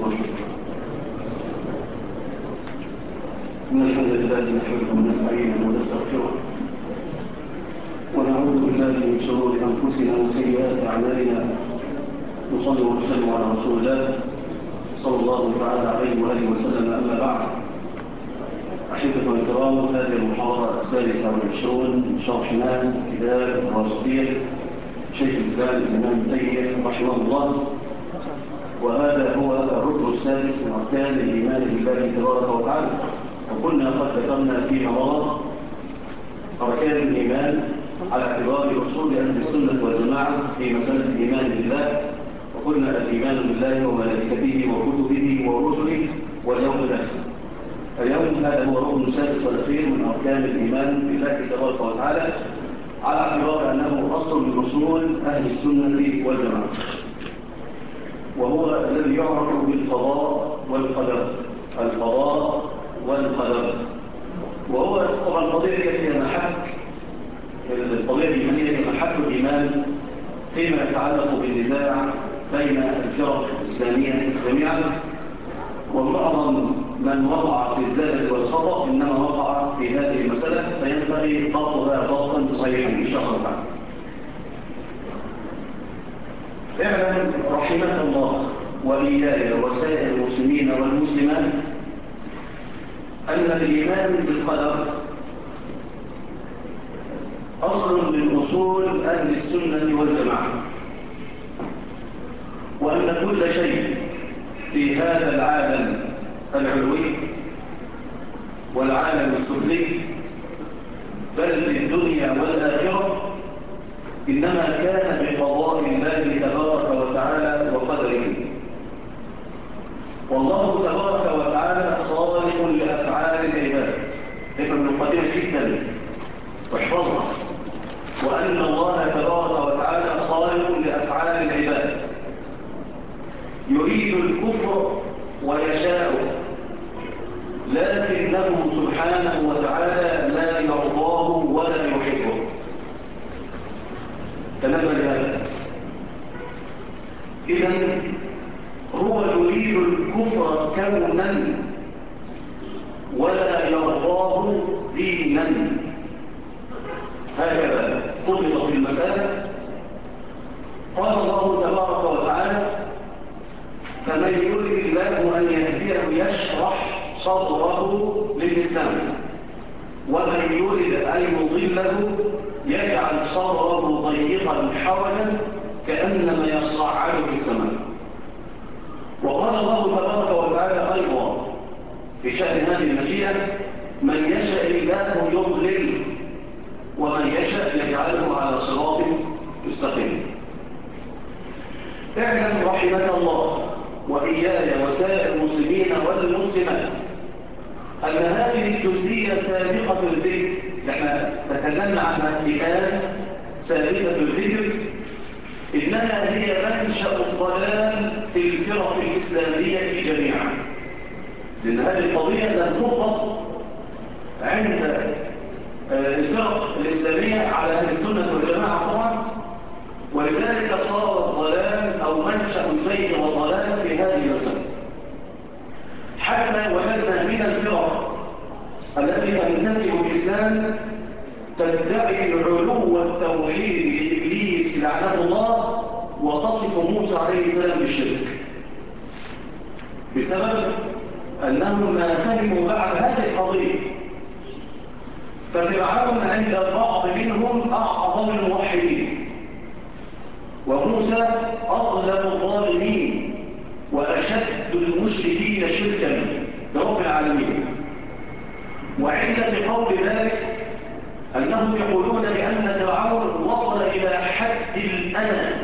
الرحيم. إن الحمد لله نحمده ونستعينه ونستغفره ونعوذ بالله من شرور أنفسنا وسيئات أعمالنا. نصلي ونسلم على رسول الله صلى الله تعالى عليه وآله وسلم. أما بعد، أحبتنا الكرام، هذه المحاضرة 26 من شرحنا كتاب الواسطية شيخ الإسلام الإمام ابن تيمية رحمه الله، وهذا هو الركن السادس من أركان الإيمان بالله تبارك وتعالى. وكنا قد ذكرنا في رمضان أركان الإيمان على اعتبار أصول أهل السنة والجماعة في مسألة الإيمان بالله، وقلنا الإيمان بالله وملائكته وكتبه ورسله واليوم الآخر. اليوم هذا هو الركن السادس والأخير من أركان الإيمان بالله تبارك وتعالى، على اعتبار أنه أصل من أصول أهل السنة والجماعة، وهو الذي يعرف بالقضاء والقدر. القضاء والقدر، وهو طبعا القضية هي محك القضية الإيمانية، هي محك الإيمان فيما يتعلق بالنزاع بين الفرق الإسلامية جميعا. ومعظم من وقع في الزلل والخطأ إنما وقع في هذه المسألة، فينبغي ضبطها ضبطا صحيحا إن شاء الله تعالى. اعلم رحمك الله وإياي وسائر المسلمين والمسلمات أن الإيمان بالقدر أصل من أصول أهل السنة والجماعة، وأن كل شيء في هذا العالم العلوي والعالم السفلي، بل في الدنيا والآخرة، إنما كان بقضاء الله تبارك وتعالى وقدره. والله تبارك وتعالى خالق لأفعال العباد. افهم المقدمة جدا واحفظها، وأن الله تبارك وتعالى خالق لأفعال العباد، يريد الكفر ويشاء، لكنه سبحانه وتعالى لا يرضاه ولا يحبه. تنبه لهذا. إذن هو يريد الكفر كونا ولا يرضاه دينا. هكذا قلت في المسألة. قال الله تبارك وتعالى: فمن يريد الله أن يهديه يشرح صدره للإسلام، ومن يريد أن يضله يجعل صدره ضيقا حرجا كأنما يصعد في السماء. وقال الله تبارك وتعالى أيضا في شأن هذه المشيئة: من يشاء الله يضلل ومن يشاء يجعله على صراط مستقيم. اعلم رحمك الله وإياي وسائر المسلمين والمسلمات أن هذه الجزئية سابقة الذكر. احنا تكلمنا عنها الآن سابقة الذكر، إنها هي منشأ الضلال في الفرق الإسلامية جميعا، لأن هذه القضية لم تضبط عند الفرق الإسلامية على أهل السنة والجماعة طبعا، ولذلك صار الضلال أو منشأ الزيغ والضلال في هذه المسألة. حتى وجدنا من الفرق التي تنتسب الإسلام تدعي علو التوحيد لإبليس لعنه الله، وتصف موسى عليه السلام بالشرك، بسبب أنهم ما فهموا بعد هذه القضية. ففرعون عند البعض منهم أعظم الموحدين، وموسى أظلم الظالمين وأشد المشركين شركا برب العالمين. وعلة قول ذلك أنهم يقولون بأن فرعون وصل إلى حد الأنا،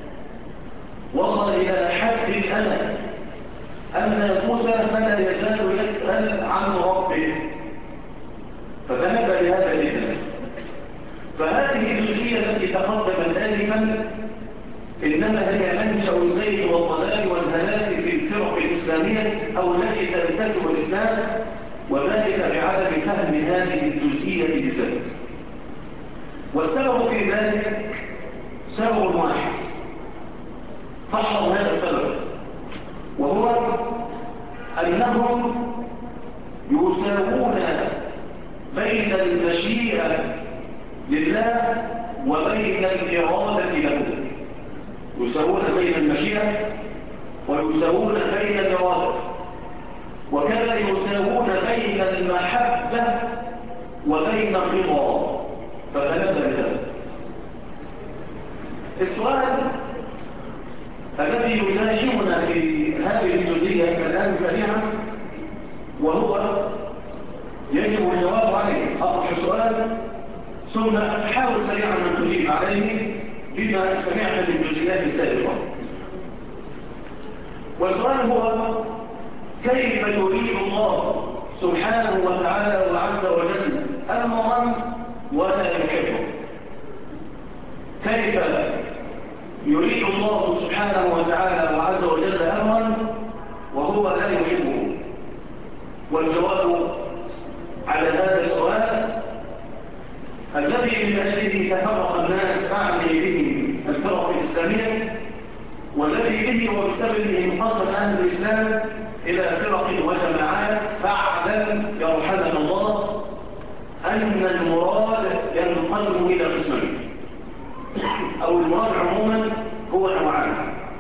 أما موسى فلا يزال يسأل عن ربه. فتنبه لهذا الإذن. فهذه الجزئية التي تقدمت آنفا إنما هي منشأ الزيغ والضلال والهلاك في الفرق الإسلامية أو التي تنتسب الإسلام، وذلك بعدم فهم هذه الجزئية بالذات. والسبب في ذلك سبب واحد، فاحفظ هذا السبب، وهو بين الإرادة له، يساوون بين المشيئة ويساوون بين الإرادة، وكذا يساوون بين المحبة وبين الرضا. فتنبه لذلك. السؤال الذي يزاحمنا في هذه الجزئية الآن سريعا، وهو يجب الجواب عليه. أطرح السؤال ثم حاول سريعا أن تجيب عليه بما سمعت من جزئيات سابقة. والسؤال هو: كيف يريد الله سبحانه وتعالى وعز وجل أمرا ولا يحبه؟ كيف يريد الله سبحانه وتعالى وعز وجل أمرا وهو لا يحبه؟ والجواب على هذا السؤال الذي من أجله تفرق الناس أعني به الفرق الإسلامية، والذي به وبسببه انقسم أهل الإسلام إلى فرق وجماعات، فاعلم يرحمنا الله أن المراد ينقسم إلى قسمين، أو المراد عموما هو نوعان: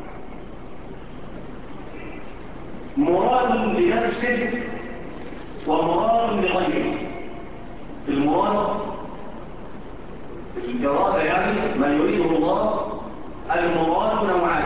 مراد لنفسه ومراد لغيره. المراد الإرادة يعني ما يريده الله، المراد نوعان: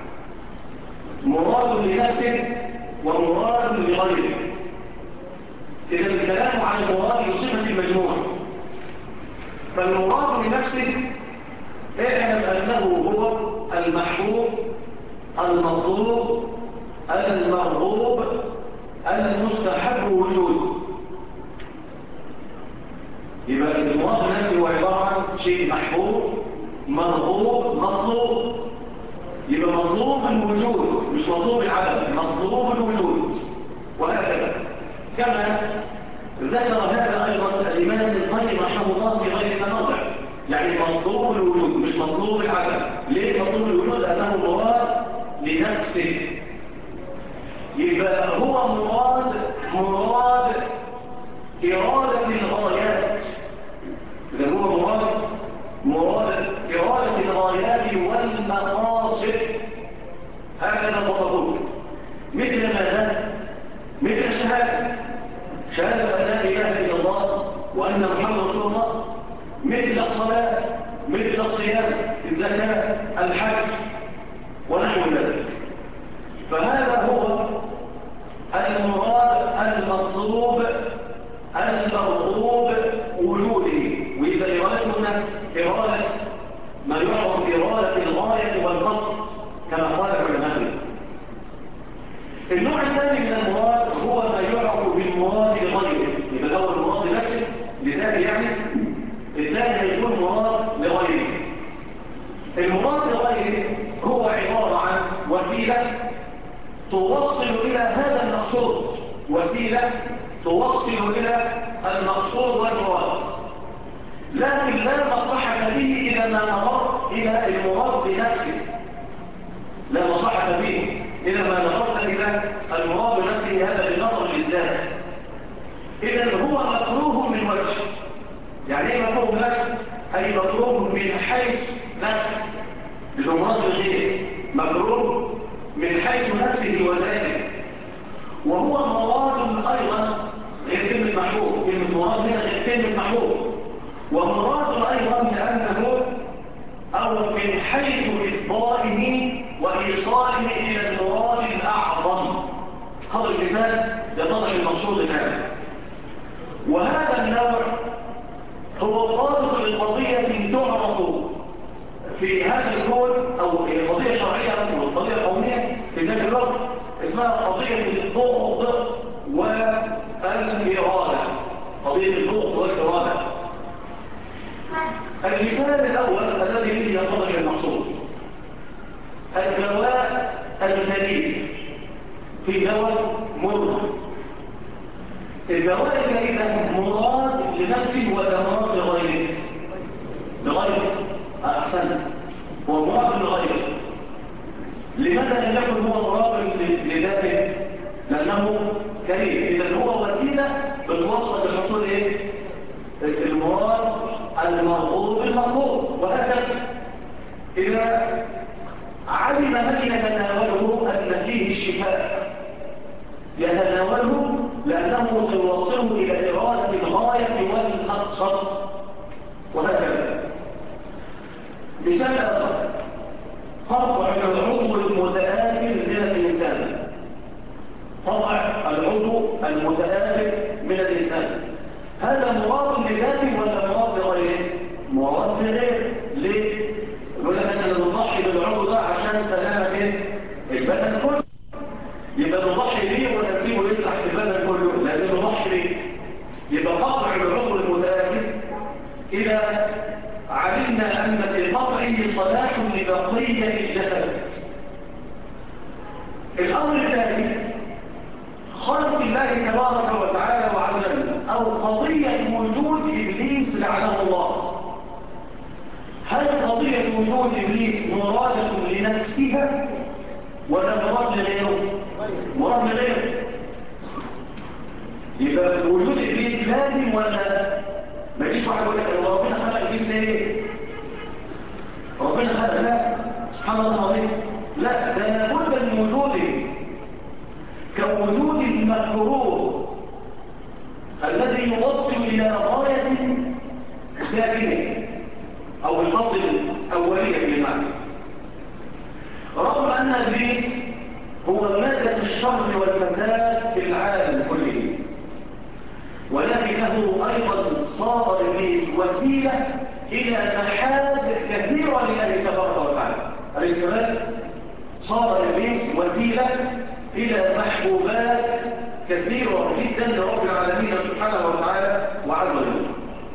مراد لنفسه ومراد لغيره. إذا الكلام عن المراد بصفة المجموع. فالمراد لنفسه اعلم أنه هو المحبوب المطلوب المرغوب المستحب وجوده. يبقى المراد لنفسه هو عبارة عن شيء محبوب مرغوب مطلوب. يبقى مطلوب الوجود مش مطلوب العدم، مطلوب الوجود. وهكذا كما ذكر هذا أيضا الإمام ابن القيم رحمه الله في غير موضع، يعني مطلوب الوجود مش مطلوب العدم. ليه مطلوب الوجود؟ لأنه مراد لنفسه. يبقى هو مراد إرادة الغايات. إذا هو مراد إرادة الغايات والمقاصد. هكذا تصفوه. مثل ماذا؟ مثل الشهادة، شهادة أن لا إله إلا الله وأن محمد رسول الله، مثل الصلاة، مثل الصيام، الزكاة، الحج ونحو ذلك. فهذا هو المراد المطلوب المرغوب وجوده. وإذا إرادتنا إرادة ما يعرف بإرادة الغاية والقصد كما قال العلماء. النوع الثاني من المراد هو ما يعرف بالمراد لغيره. يبقى الأول مراد لنفسه لذاته يعني، الثاني هيكون مراد لغيره. المراد لغيره هو عبارة عن وسيلة توصل إلى هذا المقصود، وسيلة توصل إلى المقصود والمراد، لكن لا مصلحة به إذا ما نظرت إلى المراد بنفسه. لا مصلحة به إذا ما نظرت إلى المراد بنفسه، هذا بالنظر للذات. إذا هو مكروه من وجه. يعني إيه مكروه من وجه؟ أي مكروه من حيث نفسه، بالمراد الغير مكروه من حيث نفسه وذاته. وهو مراد أيضا غير كلمة محبوب، كلمة مراد هنا غير كلمة محبوب. ومراد أيضا لأنه أو من حيث إفضائه وإيصاله إلى المراد الأعظم. هذا المثال يتضح المقصود الآن. وهذا النوع هو ضابط لقضية تعرف في هذا الكون، أو قضية شرعية أو قضية قومية في ذات الوقت، اسمها قضية البغض والإرادة. قضية البغض والإرادة. المثال الأول الذي به يتضح المقصود: الدواء الكريم. في دواء مر. الدواء الكريم مراد لنفسه ولا مراد لغيره؟ لغيره. أحسن، هو مراد لغيره. لماذا لم يكن هو مراد لذاته؟ لأنه كريم. إذا هو وسيلة بتوصل للحصول إيه؟ المراد المرغوب المطلوب. وهكذا. إذا علم من يتناوله أن فيه الشفاء يتناوله لأنه سيوصله إلى إرادة الغاية والمقصد، وهكذا. مثال آخر، قطع العضو المتآكل من الإنسان. قطع العضو المتآكل من الإنسان، هذا مراد لذاته ولا مراد لغيره؟ مراد لغيره. ليه؟ يقول لك أننا نضحي بالعضو ده عشان سلامة البدن كله، يبقى نضحي بيه ونسيبه يسرح في البدن كله، لازم نضحي بيه. يبقى قطع العضو المتآكل إذا علمنا أن في قطعه صلاح لبقية الجسد. الأمر الثاني، خلق الله تبارك وتعالى وعز وجل، أو قضية وجود إبليس لعنه الله. هل قضية وجود إبليس مرادة لنفسها ولا مراد لغيره؟ مراد لغيره. يبقى وجود إبليس لازم ولا ما يجيش واحد يقول لك ربنا خلق إبليس ليه؟ ربنا خلق، لا سبحان الله العظيم، لا، ده لابد من وجوده كوجود المكروه الذي يوصل إلى غاية ذاتية أو الفصل الأولية بالمعنى. رغم أن إبليس هو مادة الشر والفساد في العالم كله، ولكنه أيضا صار إبليس وسيلة إلى محاد كثيرة لله تبارك وتعالى. أليس كذلك؟ صار إبليس وسيلة إلى محبوبات كثيرة جدا لرب العالمين سبحانه وتعالى وعز وجل.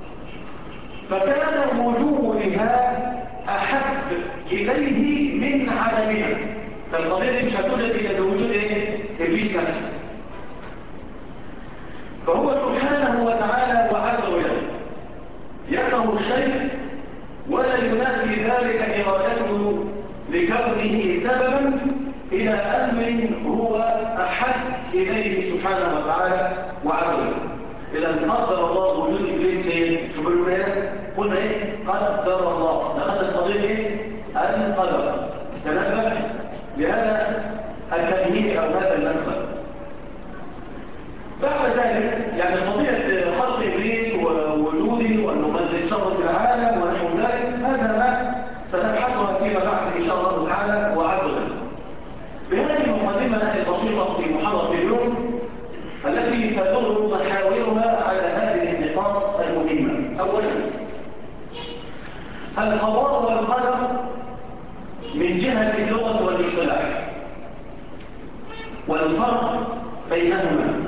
فكان وجودها أحب إليه من عدمها. فالقضية دي مش هتوجد إلا بوجود إبليس نفسه. فهو سبحانه وتعالى وعز وجل يكره الشيء ولا ينافي ذلك إرادته لكونه سببا إلى أمر هو أحب إليه سبحانه وتعالى وعز وجل. إذا قدر الله وجود إبليس ليه؟ شو بيقولوا هنا؟ قلنا إيه؟ قدر الله. دخلت القضية إيه؟ القدر. تنبه لهذا التنبيه أو هذا المنفذ. بعد ذلك يعني قضية خلق إبليس ووجوده وأنه منزل شر في العالم ونحو ذلك، هذا ما سنبحثها فيما بعد إن شاء الله تعالى وعز وجل. بهذه المقدمة البسيطة في محاضرة اليوم التي تدور محاورها على هذه النقاط المهمة. أولا، القضاء والقدر من جهة اللغة والاصطلاح والفرق بينهما.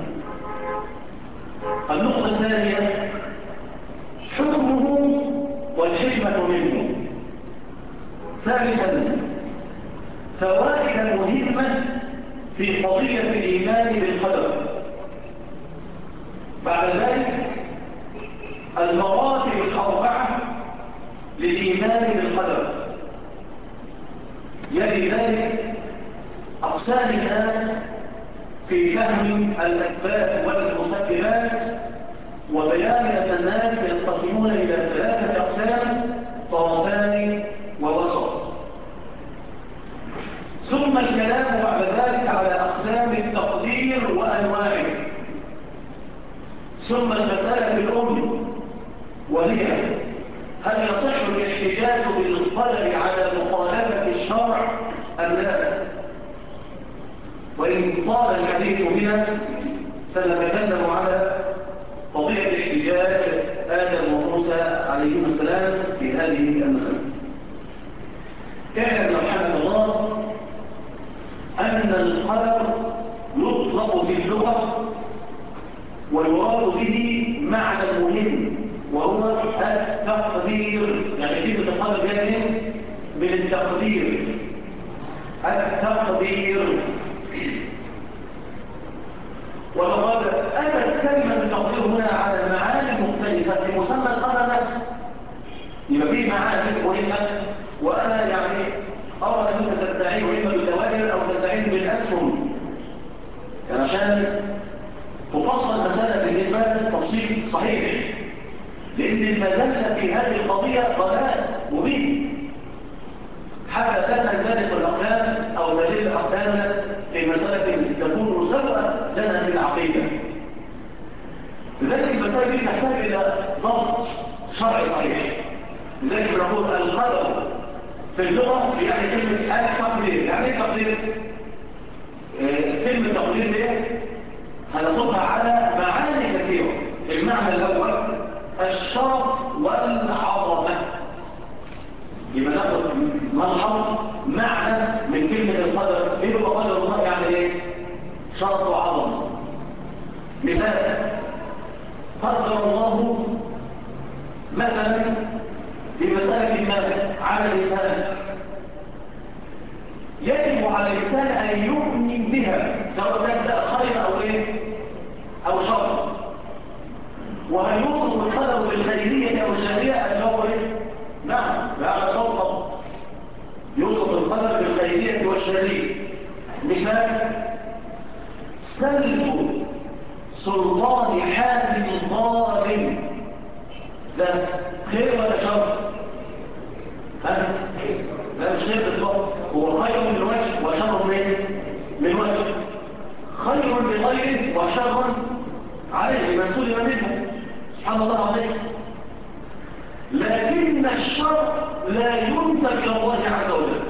النقطة الثانية، حكمه والحكمة منه. ثالثا، فوائد مهمة في قضية الإيمان بالقدر. بعد ذلك المراتب الأربعة للإيمان بالقدر، يلي ذلك أقسام الناس في فهم الأسباب والمسببات، وبيان أن الناس ينقسمون إلى ثلاثة أقسام: طرفان ووسط. ثم الكلام بعد ذلك على أقسام التقدير وأنواعه. ثم المسألة الأم، وهي هل يصح الاحتجاج بالقدر على مخالفة الشرع أم لا؟ وإن طال الحديث بنا سنتكلم على قضية احتجاج آدم وموسى عليهما السلام في هذه المسألة. اعلم رحمه الله أن القدر يطلق في اللغة ويراد به معنى مهم، وهو التقدير. يعني كلمة القدر جاءت من التقدير. التقدير، ولقد أتت كلمة التقدير هنا على المعاني المختلفة في مسمى القدر نفسه. يبقى فيه معاني مهمة، وأنا يعني أرى أن أنت تستعين إما بالدوائر أو تستعين بالأسهم يعني عشان تفصل مسألة بالنسبة للتفصيل صحيح، لأن المزلة في هذه القضية ضلال. مبين حتى لا تنزلق الأقدام أو تزل أقدامنا في مسألة تكون سببا لنا في العقيدة. لذلك المسألة دي تحتاج إلى ضبط شرعي صحيح. لذلك نقول القدر في اللغة يعني كلمة التقدير. يعني ايه تقدير؟ كلمة تقدير دي هناخدها على معاني كثيرة. المعنى الأول الشرف والعظمة. يبقى ناخد ملحظ معنى من كلمة القدر. ايه هو قدر الله؟ يعني ايه؟ شرف وعظمة. مثال قدر الله مثلا في مسألة ما على الإنسان، يجب على الإنسان أن يؤمن بها سواء كان ده خير أو إيه أو شر. وهل يوصف القدر بالخيرية أو الشرية اللي هو إيه؟ نعم بهذا صوت يوصف القدر بالخيرية والشرية. مثال سلب سلطان حاكم ظالم، ده خير ولا شر؟ ها؟ لا مش خير بالضبط، هو خير من وجه وشر من وجه. خير لغيره وشر عليه من سلم منه، سبحان الله العظيم. لكن الشر لا ينسب الى الله عز وجل،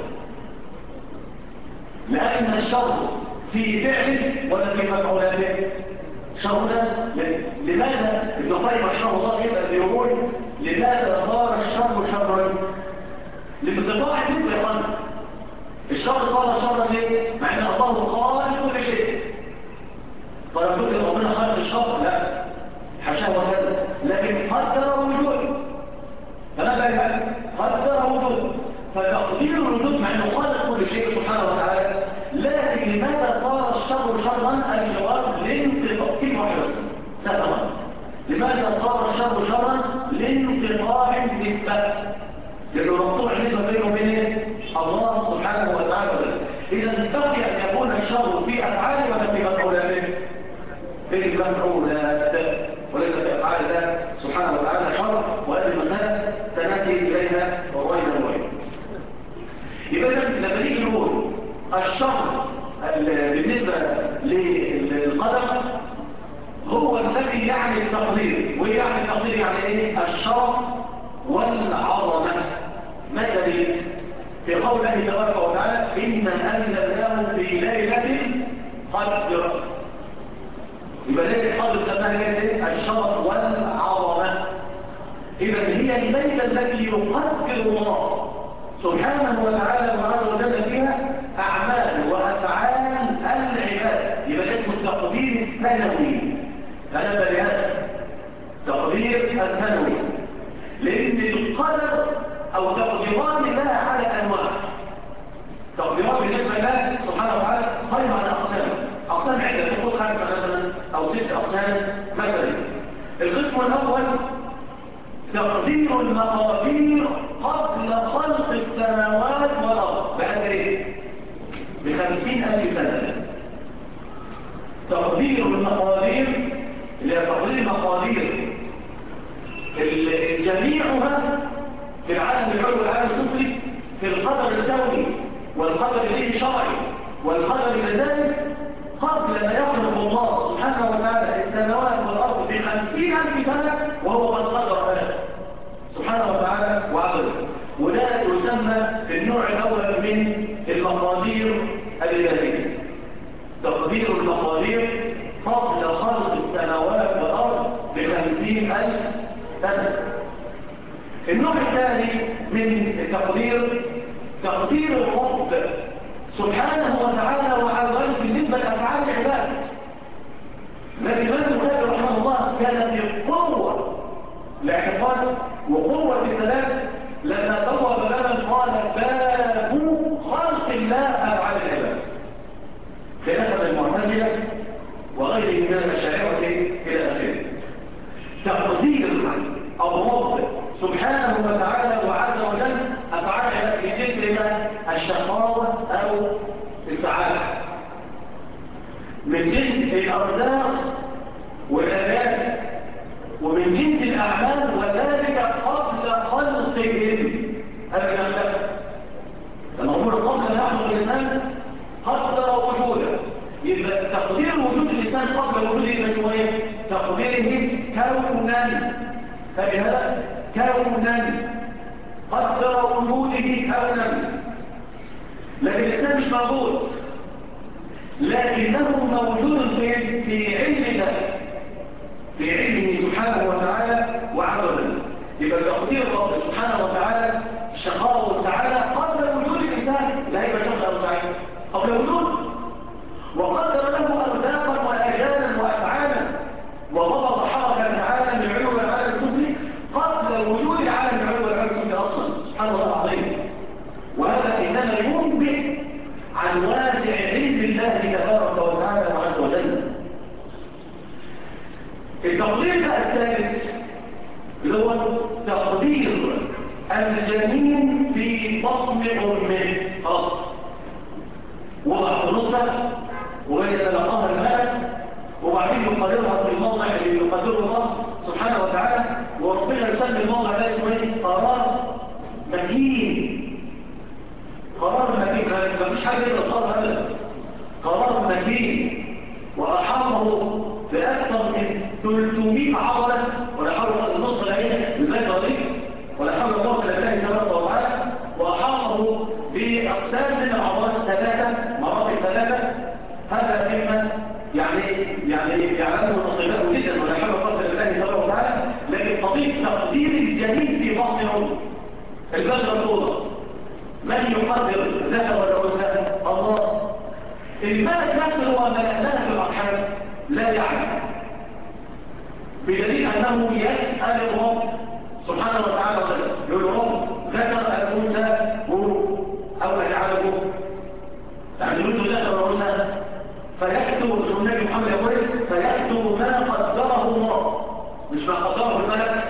لان الشر في فعله ولا في مفعولاته. شر لماذا ابن القيم رحمه الله يسأل يقول لماذا صار الشر شرا؟ لانقطاع النسبة يا قلب. الشر صار شرا ليه؟ مع ان الله خالق كل شيء. طيب كنت ربنا خالق الشر؟ لا حاشاه وكذا، لكن قدر وجوده. فنبقى قدر وجوده، فتقدير الوجود مع انه خالق كل شيء سبحانه وتعالى. لكن لماذا صار الشر شرا؟ الجواب لانقطاع. كلمه واحده بس سهله. لماذا صار الشر شرا؟ لانقطاع النسبه، لانه مقطوع النسبه بينه وبين الله سبحانه وتعالى. اذا بقي ان يكون الشر في افعاله ولا في مفعولاته؟ في المفعولات وليس في افعال الله سبحانه وتعالى شر. وهذه المساله سناتي اليها رويدا رويدا. يبقى لما نيجي نقول الشر بالنسبه للقدر هو الذي يعني التقدير. ويعني التقدير يعني ايه؟ الشرف والعظمه. ما دليل؟ في قول الله تبارك وتعالى إنا أنزلناه في ليلة قدر. يبقى ليلة القدر سماها ليلة الشرف والعظمة. إذا هي الليلة التي يقدر الله سبحانه وتعالى وعز وجل فيها أعمال وأفعال العباد. يبقى اسمه التقدير السنوي. أنا بلهذا تقدير السنوي، لأن القدر أو تقديران الله على أنواع. تقديرات بالنسبة لله سبحانه وتعالى قائمة على أقسام عدة، تقول 5 مثلا أو 6 أقسام مثلا. القسم الأول تقدير المقادير قبل خلق السماوات والأرض بقد إيه؟ ب50,000 سنة. تقدير المقادير اللي هي تقدير مقادير جميعها في العالم العلوي والعالم السفلي، في القدر الكوني والقدر الشرعي والقدر لذلك قبل ما يخلق الله سبحانه وتعالى السماوات والأرض ب50,000 سنة وهو قد قدر هذا سبحانه وتعالى وعدله. وده يسمى النوع الأول من المقادير الإلهية. تقدير المقادير قبل خلق السماوات والأرض ب50,000 سنة. النوع الثاني من التقدير تقدير الرب سبحانه وتعالى وعز وجل بالنسبة لأفعال العباد. زي الإمام البخاري رحمه الله كان في قوة الاعتقاد وقوة السلام لما بوب بابا قال باب خلق الله أفعال العباد، خلافا للمعتزلة وغيرهم من الأشاعرة إلى آخره. تقدير الرب سبحانه وتعالى وعز وجل أفعال العباد من جنس الشقاوة أو السعادة، من جنس الأرزاق والآيات، ومن جنس الأعمال، وذلك قبل خلقهم قبل ما يخلق. لما ربنا قبل أن يخلق الإنسان قدر وجوده، يبقى تقدير وجود الإنسان قبل وجوده يبقى اسمه ايه؟ تقديره كونا. فبهذا كونا قدر وجوده كونا. لكن الإنسان مش موجود، لكنه موجود في علم الله، في علمه سبحانه وتعالى وعز وجل. يبقى تقدير رب سبحانه وتعالى الشقاء والسعادة قبل وجود الإنسان، لا يبقى شقاء أو سعادة قبل وجود، وقدر له أرزاقا وأجالا وأفعالا، وضبط حركة العالم العلوي والعالم السفلي قبل وجود العالم العلوي والعالم السفلي أصلا. سبحان الله العظيم. وهذا إنما ينبئ عن واسع علم الله تبارك وتعالى وعز وجل. التقدير الثالث اللي هو تقدير الجنين في بطن أمه. خلاص وضع النطفة ويتلقاها الملك، وبعدين يقدرها في الموضع اللي يقدره الله سبحانه وتعالى، وربنا يسمي الموضع ده اسمه ايه؟ قرار مكين. قرار مكين، ما فيش حاجه يقدر يوصلها ابدا. قرار مكين واحاطه باكثر من 300 عضله، ولا حول ولا قوه النطفه العينيه بالذكر دي، ولا حول ولا قوه الا بالله تبارك وتعالى. واحاطه باقسام من العضلات ثلاثه مراتب ثلاثه. هذا مما يعلمه الاطباء جدا، ولا حول ولا قوه الا بالله تبارك وتعالى. لكن قضيه تقدير الجنين في بطن امه، البذره الاولى، من يقدر ذكر ولا انثى؟ الله. الملك نفسه هو ملكنا في الارحام لا يعلم، بدليل انه يسال الرب سبحانه وتعالى، يقول له رب ذكر الانثى هو او اجعله، يعني يقول له ذكر ولا انثى، فيكتب النبي محمد يقول فيكتب ما قدره الله مش ما قدره الملك.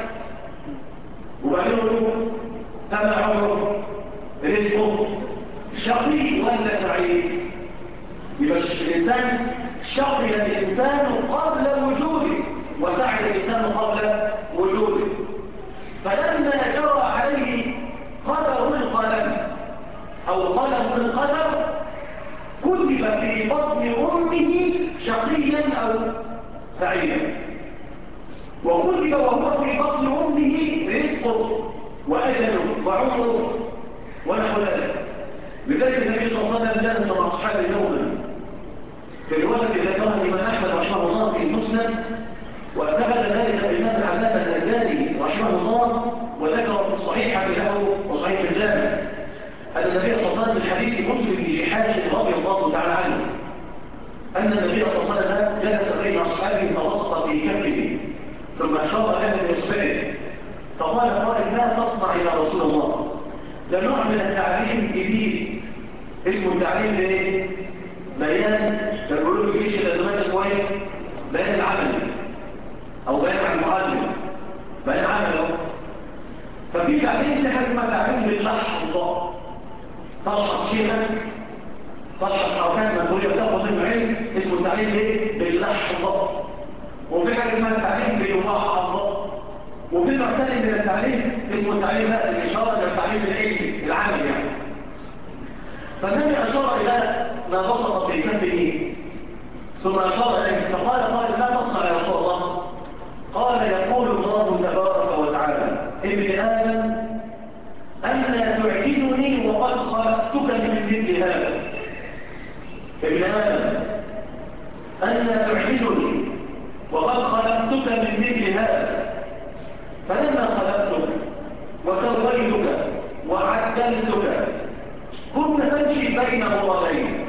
وبعدين يقول له كما عمره رزقه شقي ولا سعيد. يبقى الإنسان شقي الإنسان قبل وجوده، وسعد الإنسان قبل وجوده. فلما جرى عليه قدر القلم أو قلم القدر كتب في بطن أمه شقيا أو سعيدا، وكتب وهو في بطن أمه رزقه وأجله وعمره ونحو ذلك. لذلك النبي صلى الله عليه وسلم جلس مع أصحابه يوما في الرواية ذكرها الإمام أحمد رحمه الله في المسند، واعتمد ذلك الإمام العلامة الألباني رحمه الله، وذكر في الصحيح له وصحيح الجامع أن النبي صلى الله عليه وسلم من حديث مسلم بن جحاش رضي الله تعالى عنه أن النبي صلى الله عليه وسلم جلس بين أصحابه فبسط في كفه ثم أشار له بإصبعه فقال قائل ما تصنع يا رسول الله؟ ده نوع من التعليم جديد اسمه التعليم بايه؟ بيان. كانوا بيقولوا له الجيش الازمان اسمه ايه؟ بيان العملي او بيان عن المعلم، بيان عملي. ففي تعليم حاجه اسمها تعليم باللحظه، تلحظ شيئا، تلحظ حركات مجهوله وتاخد منه علم، اسمه التعليم ايه؟ باللحظه. وفي حاجه اسمها التعليم بالملاحظه، وفي نوع ثاني من التعليم اسمه التعليم الاشاره الى التعليم العلمي العملي يعني. فالنبي اشار الى ما بسط في كفه ثم اشار اليه فقال قائل ما تصنع يا رسول الله؟ قال يقول الله تبارك وتعالى ابن ادم الا تعجزني وقد خلقتك من مثل هذا. ابن ادم الا تعجزني وقد خلقتك من مثل هذا. فلما خلقتك وسويتك وعدلتك كنت تمشي بين غربين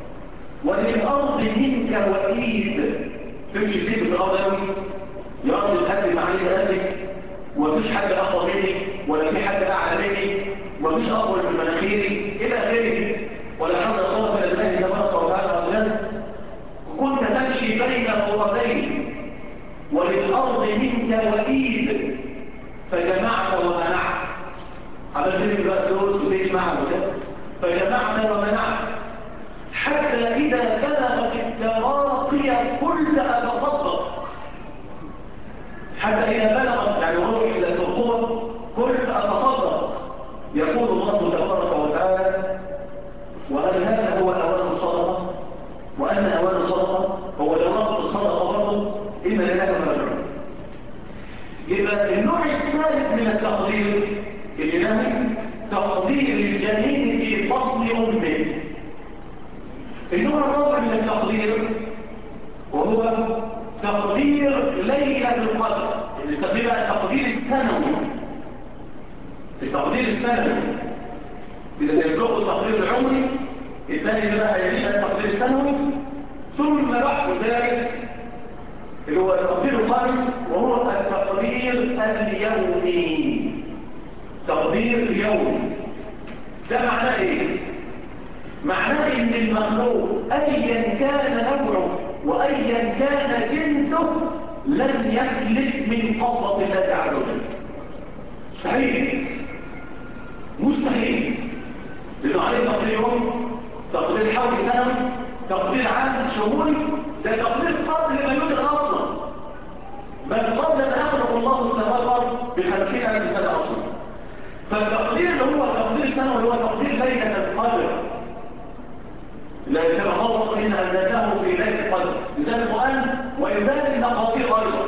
وللأرض منك وإيد. تمشي تزيد في الأرض قوي، يا أرض الأكل معليك قدك، ومفيش حد أقوى مني ولا في حد أعلى مني، ومفيش أقوى من مناخيري إلى آخره، ولا حول ولا قوة إلا بالله تبارك وتعالى عز وجل. كنت تمشي بين غربين وللأرض منك وإيد فجمعت ومنعت. عملت لي بقى فلوس وليش معه كده، فجمعت ومنعت حتى إذا بلغت التراقي قلت أتصدق. حتى إذا بلغت يعني روح إلى القوة قلت أتصدق. يقول النوع الرابع من التقدير وهو تقدير ليلة القدر اللي نسميه بقى التقدير السنوي. التقدير السنوي إذا يسبقه التقدير العمري، الثاني اللي بقى يليه التقدير السنوي، ثم بعد ذلك اللي هو التقدير الخامس وهو التقدير اليومي. تقدير يومي ده معناه ايه؟ معناه ان المخلوق ايا كان نوعه وايا كان جنسه لن يفلت من قبضة الله عز وجل. مستحيل، مستحيل، لانه عليه تقدير يومي، تقدير حولي سنوي، تقدير عام شمولي. ده تقدير قبل ما يوجد اصلا، بل قبل ان يخلق الله السماوات ب50,000 سنه اصلا. فالتقدير اللي هو التقدير السنوي اللي هو تقدير ليله القدر، لا كما قال الله ان انزلناه في ليله القدر، لذلك القران ولذلك مقادير ايضا.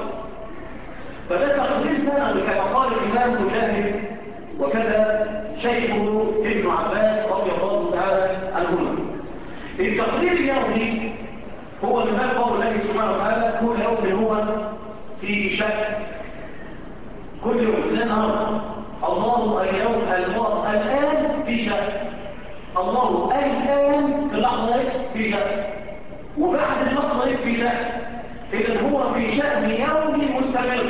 فده تقدير سنوي كما قال الامام مجاهد وكذا شيخه ابن عباس رضي الله تعالى عنهما. التقدير اليومي هو من باب قول الله سبحانه وتعالى كل يوم هو في شك. كل يوم زي النهارده الله اليوم الآن في شك، الله الآن في اللحظة في شك، وبعد اللحظة في شك. إذا هو في شأن يومي مستمر.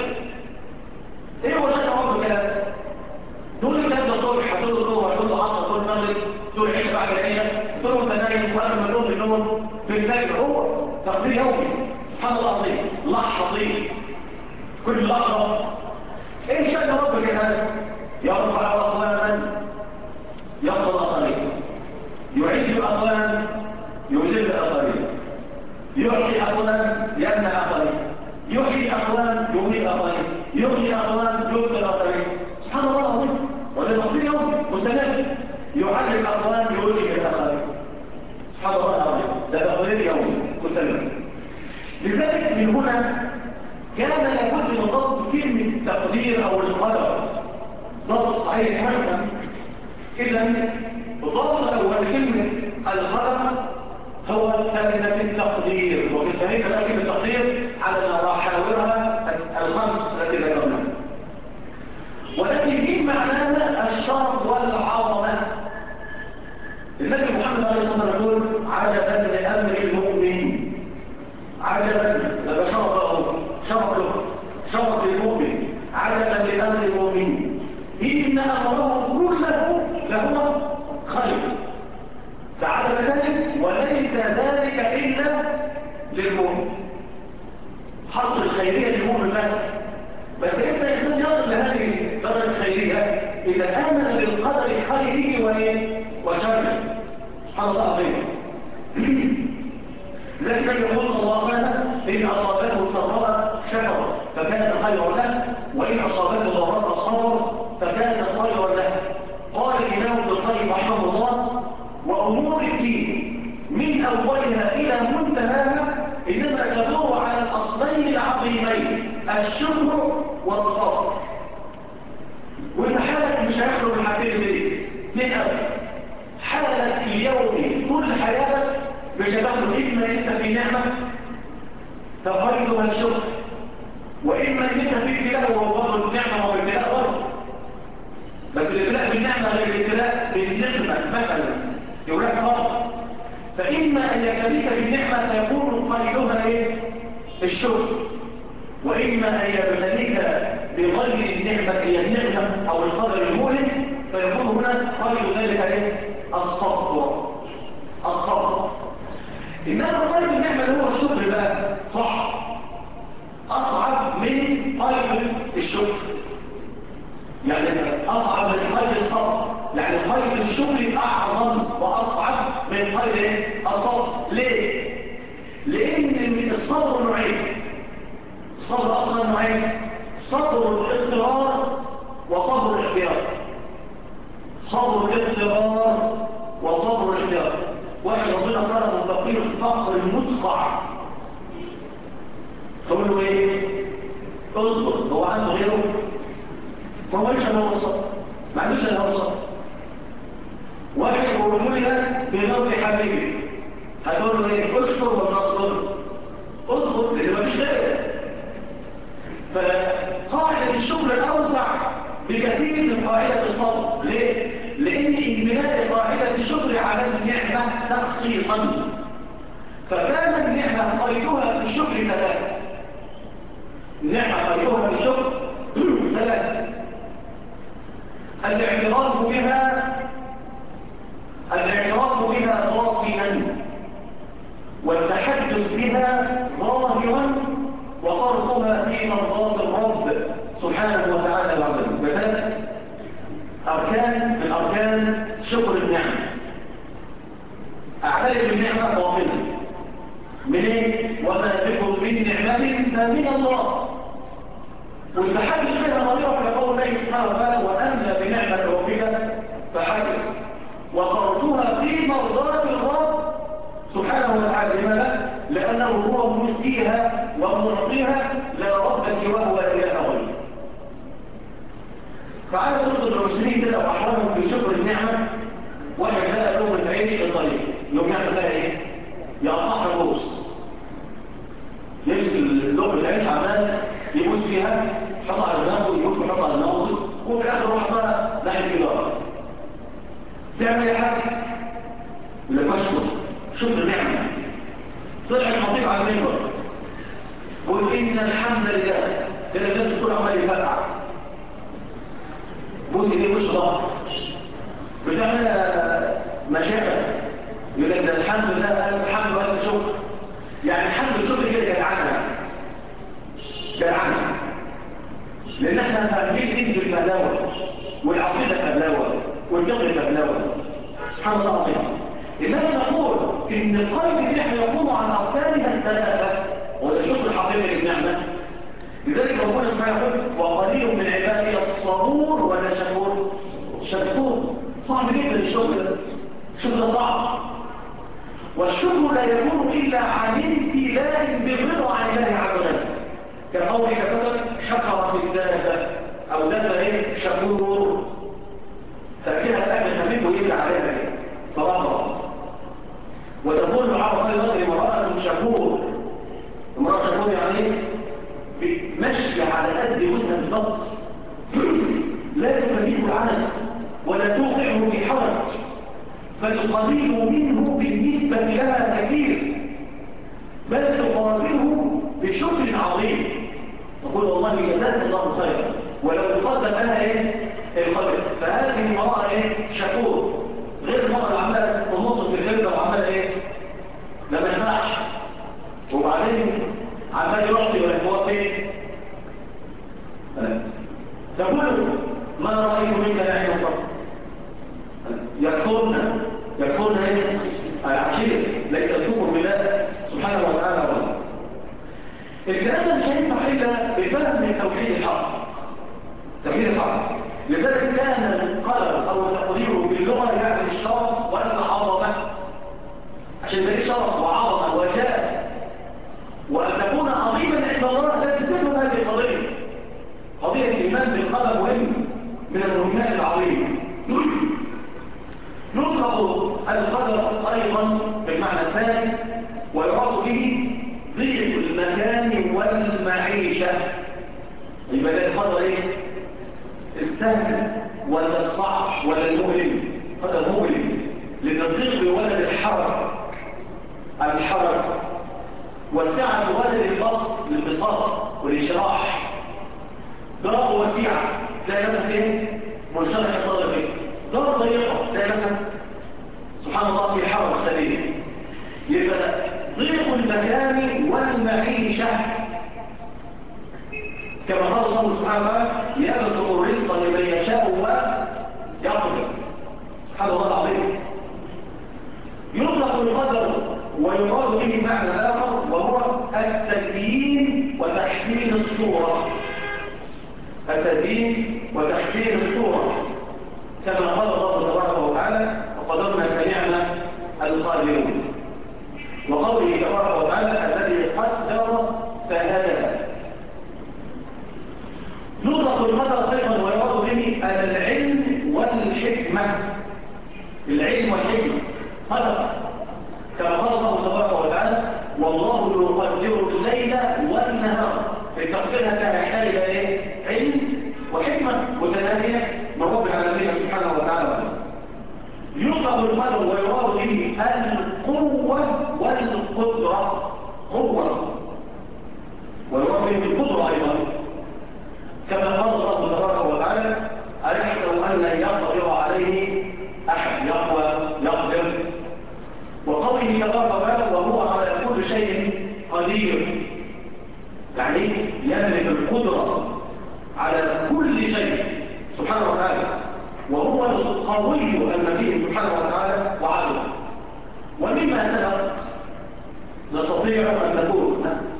إيه هو شأن ربك الآن؟ تقول الكلام ده الصبح، هتقول الظهر، هتقول العصر، هتقول المغرب، تقول العشاء بعد العشاء، تقول انت نايم وقبل ما تقوم النوم في الفجر. هو تقدير يومي سبحان الله العظيم، لحظتين كل لحظه. ايه شأن ربك الآن؟ يرفع اقواما يخفض اخرين، يعز اقواما يذل اخرين، يعطي اقواما يمنع اخرين، يحيي اقواما يميت اخرين، يغني اقواما يغفر اخرين. سبحان الله العظيم. وده تقدير يومي مستمر، يعلم اقواما يوجه الاخرين. سبحان الله العظيم. ده تقدير يومي مستمر. لذلك من هنا كان لابد من ضبط كلمه التقدير او القدر ضبط صحيح مهما. اذا الضبط الاول كلمه القدر هو كلمه التقدير، وبالتالي بقى كلمه التقدير على محاورها الخمس التي ذكرناها، ولكن من معناها الشرف والعظمه. النبي محمد عليه الصلاه والسلام يقول عجبا لامر المؤمن، عجبا لما شرف للمؤمن، عجبا لامر المؤمن ان امره كله له خير. تعالى ذلك وليس ذلك الا للمؤمن. حصل الخيريه للمؤمن بس انت انسان يصل لهذه الدرجه الخيريه اذا امن بالقدر خيره وشره. سبحان الله العظيم. ذلك يقول الله تعالى ان اصابته سراء شكر فكان خيرا له، وان اصابته ضراء صبر فكان خيرا له. قال الامام ابن القيم رحمه الله وامور الدين من اولها الى منتهاها انما تدور على الاصلين العظيمين الشكر والصبر. وانت حالك مش هيخلو من الحاجتين دي اثنين. حالك اليومي طول حياتك مش هتخلو اما انت في نعمه فقيدها الشكر، واما انت في ابتلاء وهو برضه النعمه والابتلاء برضه. بس الابتلاء بالنعمه غير الابتلاء بالنعمه مثلا يقول لك فرق. فاما ان يبتليك بالنعمه فيكون قيدها ايه؟ الشكر، واما ان يبتليك بغير النعمه هي النعمه او القدر المؤلم فيكون هنا قيد ذلك ايه؟ الصبر. انما قيد النعمه اللي هو الشكر بقى صعب، اصعب من قيد الشكر. يعني اصعب من قيد الصبر، يعني قيد الشكر اعظم واصعب من قيد الصبر. ليه؟ لان الصبر نوعين. الصبر اصلا نوعين، صبر الاضطرار وصبر الاختيار. صبر الاضطرار وصبر الاختيار. واحد ربنا طلب فقير الفقر المدقع تقول له ايه؟ اصبر. هو عنده غيره؟ ما هو ايش انا وصل؟ ما عندوش انا وصل. واحد يقول لي بموت حبيبي هتقول له ايه؟ اشكر ولا اصبر؟ اصبر لان مفيش غيره. فقاعده الشكر اوسع بكثير من قاعده الصبر. ليه؟ لان انبناء قاعده الشكر على النعمه تخصيصا. فكان النعمه قيدها في الشكر ثلاثه. النعمه قيدها في الشكر ثلاثه: الاعتراف بها باطنا، والتحدث بها ظاهرا، وصرفها في مرضاة الرب سبحانه وتعالى العظيم. بثلاث أركان من أركان شكر النعمة. أعترف بالنعمة باطنا. منين؟ وما بكم من نعمة فمن الله. والتحدث بها ظاهرا كقول الله سبحانه وتعالى: وأما بنعمة ربك فحدث. وصرفها في مرضاة الرب سبحانه وتعالى. لماذا؟ لأنه هو مسديها ومعطيها، لا رب سواه ولا إله غيره. فعلى تصل المسلمين كده وأحوالهم بشكر النعمة. واحد لقى لقمة عيش في الطريق، يوم يعمل فيها إيه؟ يقطعها البوس، يمسك لقمة العيش عمال يبوس فيها، يحطها على دماغه، يبوس ويحطها على دماغه، وفي الآخر روح بقى ناحية الجدار. تعمل ايه حاجة؟ يقول لك اشكر، شكر نعمة. طلع الخطيب على المنبر قل إن الحمد لله. كان الناس تقول عمال يفتح بوس ايديه وش ظهر، بتعمل مشاعر. يقول لك ده الحمد لله، ألف حمد وألف شكر. يعني الحمد والشكر كده جدعانة جدعانة، لأن احنا فاهمين الدين بالفهلاوة، والعقيدة فهلاوة، والفقه فهلاوة. سبحان الله العظيم. إنما نقول إن القلب اللي احنا يقوم عن أركانها الثلاثة، وده شكر حقيقي للنعمة. لذلك ربنا سبحانه يقول: وقليل من عبادي الصبور ولا شكور. شكور صعب جدا الشكر ده، الشكر ده صعب. والشكر لا يكون إلا عن امتلاء بالرضا عن الله عز وجل. كقولك مثلا: شكر في الدابة، أو دابة ايه؟ شكور. تأكلها الأكل خفيف ويبلع عليها كده طبعا. وتقول العرب أيضا: امرأة شكور. امرأة شكور يعني مشي على قد جزء بالضبط، لا تكلفه العدد ولا توقعه في حرج، فالقليل منه بالنسبة لها كثير، بل تقابله بشكر عظيم. تقول: والله جزاك الله خيرا، ولو قدم لها ايه؟ القدر. فهذه المرأة ايه؟ شكور. غير المرأة اللي عمالة تنط في الغربة وعمالة ايه؟ لما ينفعش، وبعدين عمال يعطي ولا هو فين؟ تقول: ما رأيت منك نعيم قط. يكفرنا ايه؟ العشير، ليس الكفر بالله سبحانه وتعالى ولا. الكلام ده مش هينفع الا بفهم التوحيد الحق. توحيد الحق. لذلك كان القدر او التقدير في اللغه يعني الشرف والعظمه، عشان ده شرف وعظمه وجاه، وان تكون عظيما عند الله. لازم تفهم هذه القضيه. قضيه الايمان بالقدر مهم من المهمات العظيمه. يطلق القدر ايضا بالمعنى الثاني، ويراد به ضيق المكان والمعيشه. يبقى ده القدر ايه؟ السهل ولا الصعب ولا المؤلم؟ قدر مؤلم، لان الضيق يولد الحرج، والسعه يولد البسط، الانبساط والانشراح. دار وسيعه تلاقي نفسك ايه؟ منشرح صدرك فيه. دار ضيقه تلاقي نفسك سبحان الله في حرج شديد. يبقى ضيق المكان والمعيشه، كما قال الله سبحانه وتعالى: يبسط الرزق لمن يشاء ويقدر. سبحان الله العظيم. يطلق القدر ويراد به معنى آخر، وهو التزيين وتحسين الصورة. التزيين وتحسين الصورة، كما قال الله تبارك وتعالى: وقدرنا فنعم القادرون. وقوله تبارك وتعالى: الذي قدر فهدى. يطلق القدر ايضا ويراد به العلم والحكمه. العلم والحكمه قدر. كما قال الله تبارك وتعالى والله يقدر الليل والنهار. التقدير كان يحتاج الى ايه؟ علم وحكمه متناميه من رب العالمين سبحانه وتعالى. يطلب القدر ويراد به القوه والقدره. قوه ويراد به القدره ايضا، كما قال الله تبارك وتعالى أيحسب أن لن يقدر عليه أحد. يقدر. وقوله تبارك وتعالى وهو على كل شيء قدير، يعني يملك القدرة على كل شيء سبحانه وتعالى، وهو القوي المتين سبحانه وتعالى وعدله. ومما سبق نستطيع أن نقول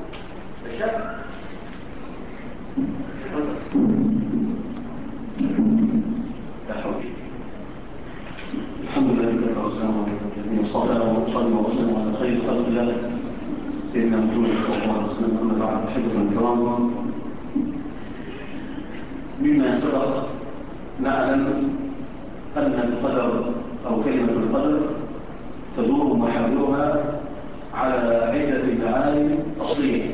الحمد لله كثيرا والسلام عليكم والصلاة والسلام وسلم على خير خلق الله سيدنا محمد صلى الله عليه وسلم. أما بعد أحبة الكرام، مما سبق نعلم أن القدر أو كلمة القدر تدور محاورها على عدة معاني أصلية،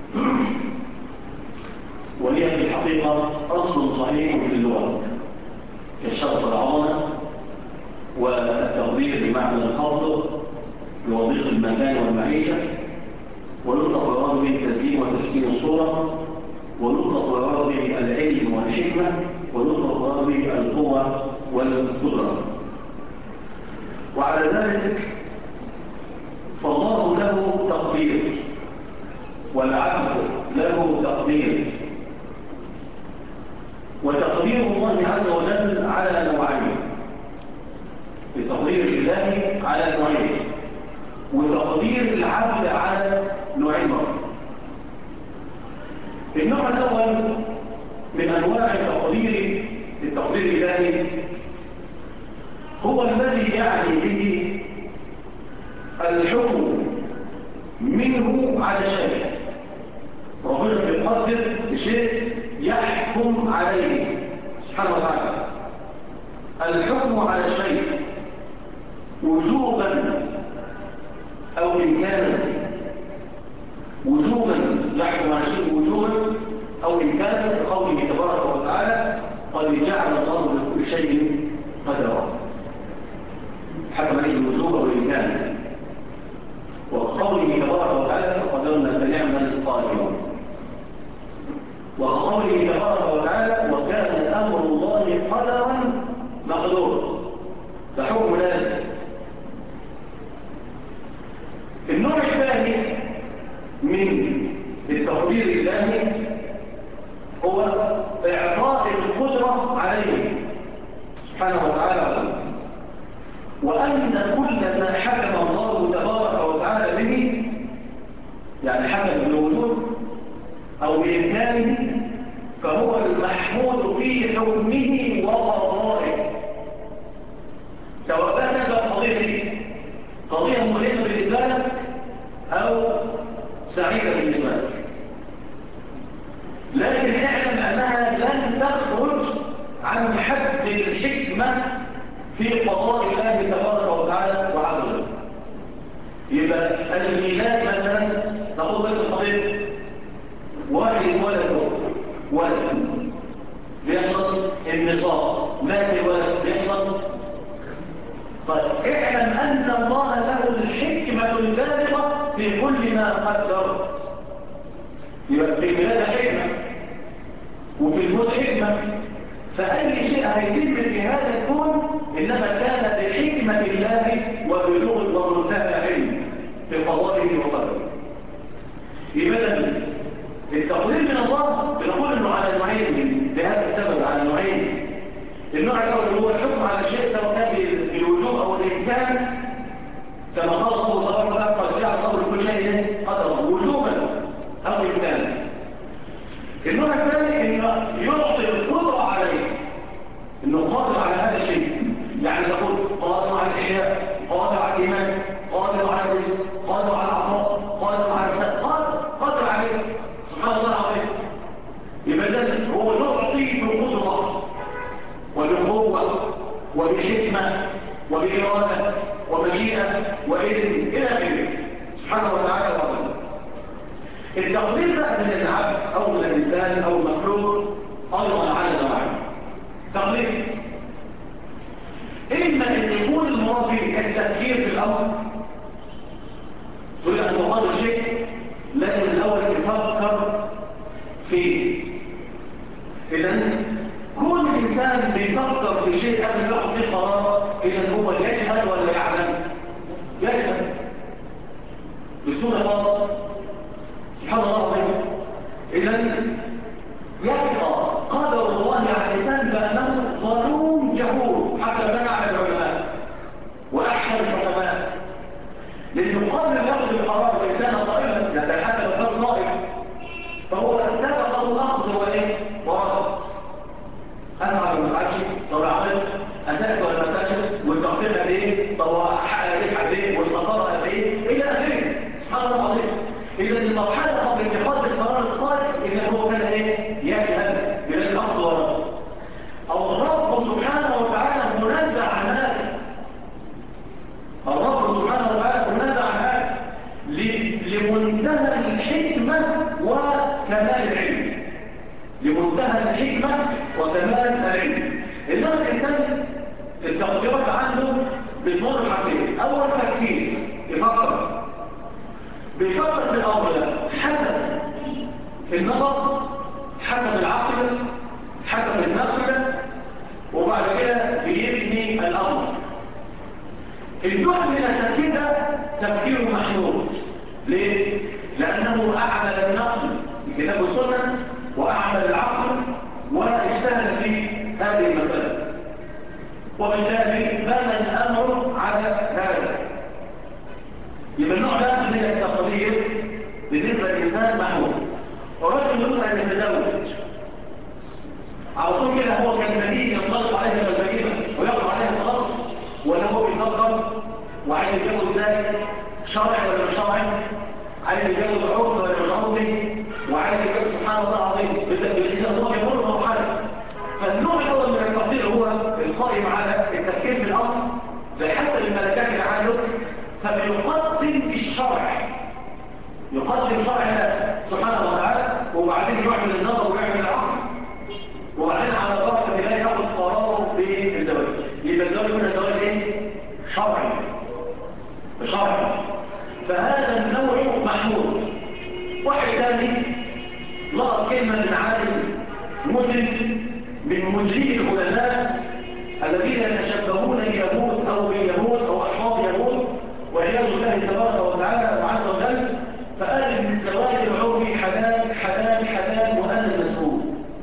وهي في الحقيقة أصل صحيح في اللغة كالشرط العظمة والتقدير بمعنى القبض لوضيق المكان والمعيشة، ويطلق ويراد به التزيين وتحسين الصورة، ويطلق ويراد به العلم والحكمة، ويطلق ويراد به القوة والقدرة. وعلى ذلك فالله له تقدير والعبد له تقدير، وتقدير الله عز وجل على نوعين. تقدير الله على نوعين، وتقدير العبد على نوعين برضه. النوع الأول من أنواع التقدير الإلهي هو الذي يعني به الحكم منه على شيء. ربنا بيقدر شيء يحكم عليه سبحانه وتعالى. الحكم على الشيء وجوبا أو إمكانا. وجوبا يحكم على شيء وجوبا أو إمكانا، بقوله تبارك وتعالى قد جعل الله لكل شيء قدرا. حكم عليه الوجوب أو الإمكان. وقوله تبارك وتعالى فقدرنا فنعم القادرون. وقوله تبارك وتعالى وكان أمر الله قدرا مقدورا. ده حكم لازم. النوع الثاني من التقدير الإلهي هو إعطاء القدرة عليه سبحانه وتعالى، وأن كل ما حكم الله تبارك وتعالى به، يعني حكم بالوجود أو بإمكانه، فهو المحمود في حكمه وقضائه، سواء كانت القضية قضية مهمة بالنسبة لك أو سعيدة بالنسبة لك. لكن اعلم أنها لن تخرج عن حد الحكمة في قضاء الله تبارك وتعالى وعدله. يبقى الميلاد مثلا تقول بس القضية واحد ولد بيحصل النصاب، مات الولد بيحصل. طيب اعلم أن الله له الحكمة البالغة في كل ما قدر. يبقى في الميلاد حكمة وفي الموت حكمة، فأي شيء هيتم في هذا الكون إنما كان بحكمة الله وبلوغ ومنتهى علم في قضائه وقدره. يبقى التقدير من الله بنقول انه على نوعين بهذا السبب، على نوعين. النوع الاول هو الحكم على الشيء سواء كان بالوجوب او الامكان، كما قال الله تبارك وتعالى قد جعل الله لكل شيء قدرا وجوبا او امكانا. النوع الثاني انه يعطي القدره عليه، انه قادر على هذا الشيء. يعني نقول قادر على الاحياء، قادر على الايمان، قادر على الرزق، قادر على العطاء، قادر على السد، قادر عليه سبحانه وتعالى. يبقى ذلك هو يعطي بقدره وبقوه وبحكمه وباراده ومشيئه ومشيئة وإذن إلى آخره سبحانه وتعالى وعظيم. التقدير بقى من العبد أو من الإنسان أو المخلوق أيضا على نوعين. تقدير إما أن يكون المراد به التفكير في الأمر، تريد أن تقدر شيء لازم الأول تفكر فيه. إذن كل إنسان بيفكر في شيء قبل ياخد فيه قرار، إذن هو يجهل ولا يعلم؟ يجهل بسهولة غلط. سبحان الله العظيم. إذن يبقى قدر الله على الإنسان بأنه ظلوم جهول حتى بنى على العلماء وأحسن الحكماء، لأنه قبل ياخذ القرار وإن كان صائما، يعني حتى لو كان صائم فهو سبق الأخذ وإيه؟ ورد. أفعل ولا ما أفعلش؟ طب عملت أسأت ولا ما أسأتش؟ والتقدير قد إيه؟ طب حقق قد إيه؟ والخسارة قد إيه؟ إلى آخره. سبحان الله العظيم. إذا المرحلة قبل اتخاذ القرار الصالح إذا هو كان إيه؟ يجهل من الأخذ ورد. الرب سبحانه وتعالى منزع عن هذا. الرب سبحانه وتعالى منزع عن هذا لمنتهى الحكمة وكمال العلم. لمنتهى الحكمة وكمال العلم. إذا الإنسان التقديرات عنده بتمر حاجتين. أول تفكير، يفكر بيفكر في الأمر ده حسب النظر، حسب العقل، حسب النقل، وبعد كده بيبني الأمر. النوع من التفكير ده تفكير محمود. ليه؟ لأنه أعمل النقل الكتاب والسنة وأعمل العقل واجتهد في هذه المسألة، وبالتالي بنى الأمر على هذا. يبقى النوع ده من التقدير بالنسبة للإنسان محمود. ورجل يريد أن يتزوج على طول كده، هو كان بديهي ينطلق عليه من البهيمة ويقع عليه خلاص، ولا هو بيفكر وعايز يتجوز ازاي؟ شرعي ولا مش شرعي؟ عايز يتجوز عرفي ولا مش عرفي؟ وعايز يتجوز سبحان الله العظيم إذا هو يمر مرحلة. فالنوع الأول من التقدير هو القائم على التفكير في الأمر بحسب الملكات العالية، فبيقدم الشرع، يقدم شرع الله سبحانه وتعالى، وبعدين يعمل النظر ويعمل العقل، وبعدين على بركة الله ياخد قراره بالزواج. يبقى الزواج هنا زواج ايه؟ شرعي. شرعي. فهذا النوع محمود. واحد ثاني لقط كلمة من عالم مسلم من مجري العلماء الذين يتشبهون اليهود او باليهود او اشراط يهود وعياذ الله تبارك وتعالى وعز وجل، فقال ان الزواج العرفي حلال حلال حلال وانا المسؤول.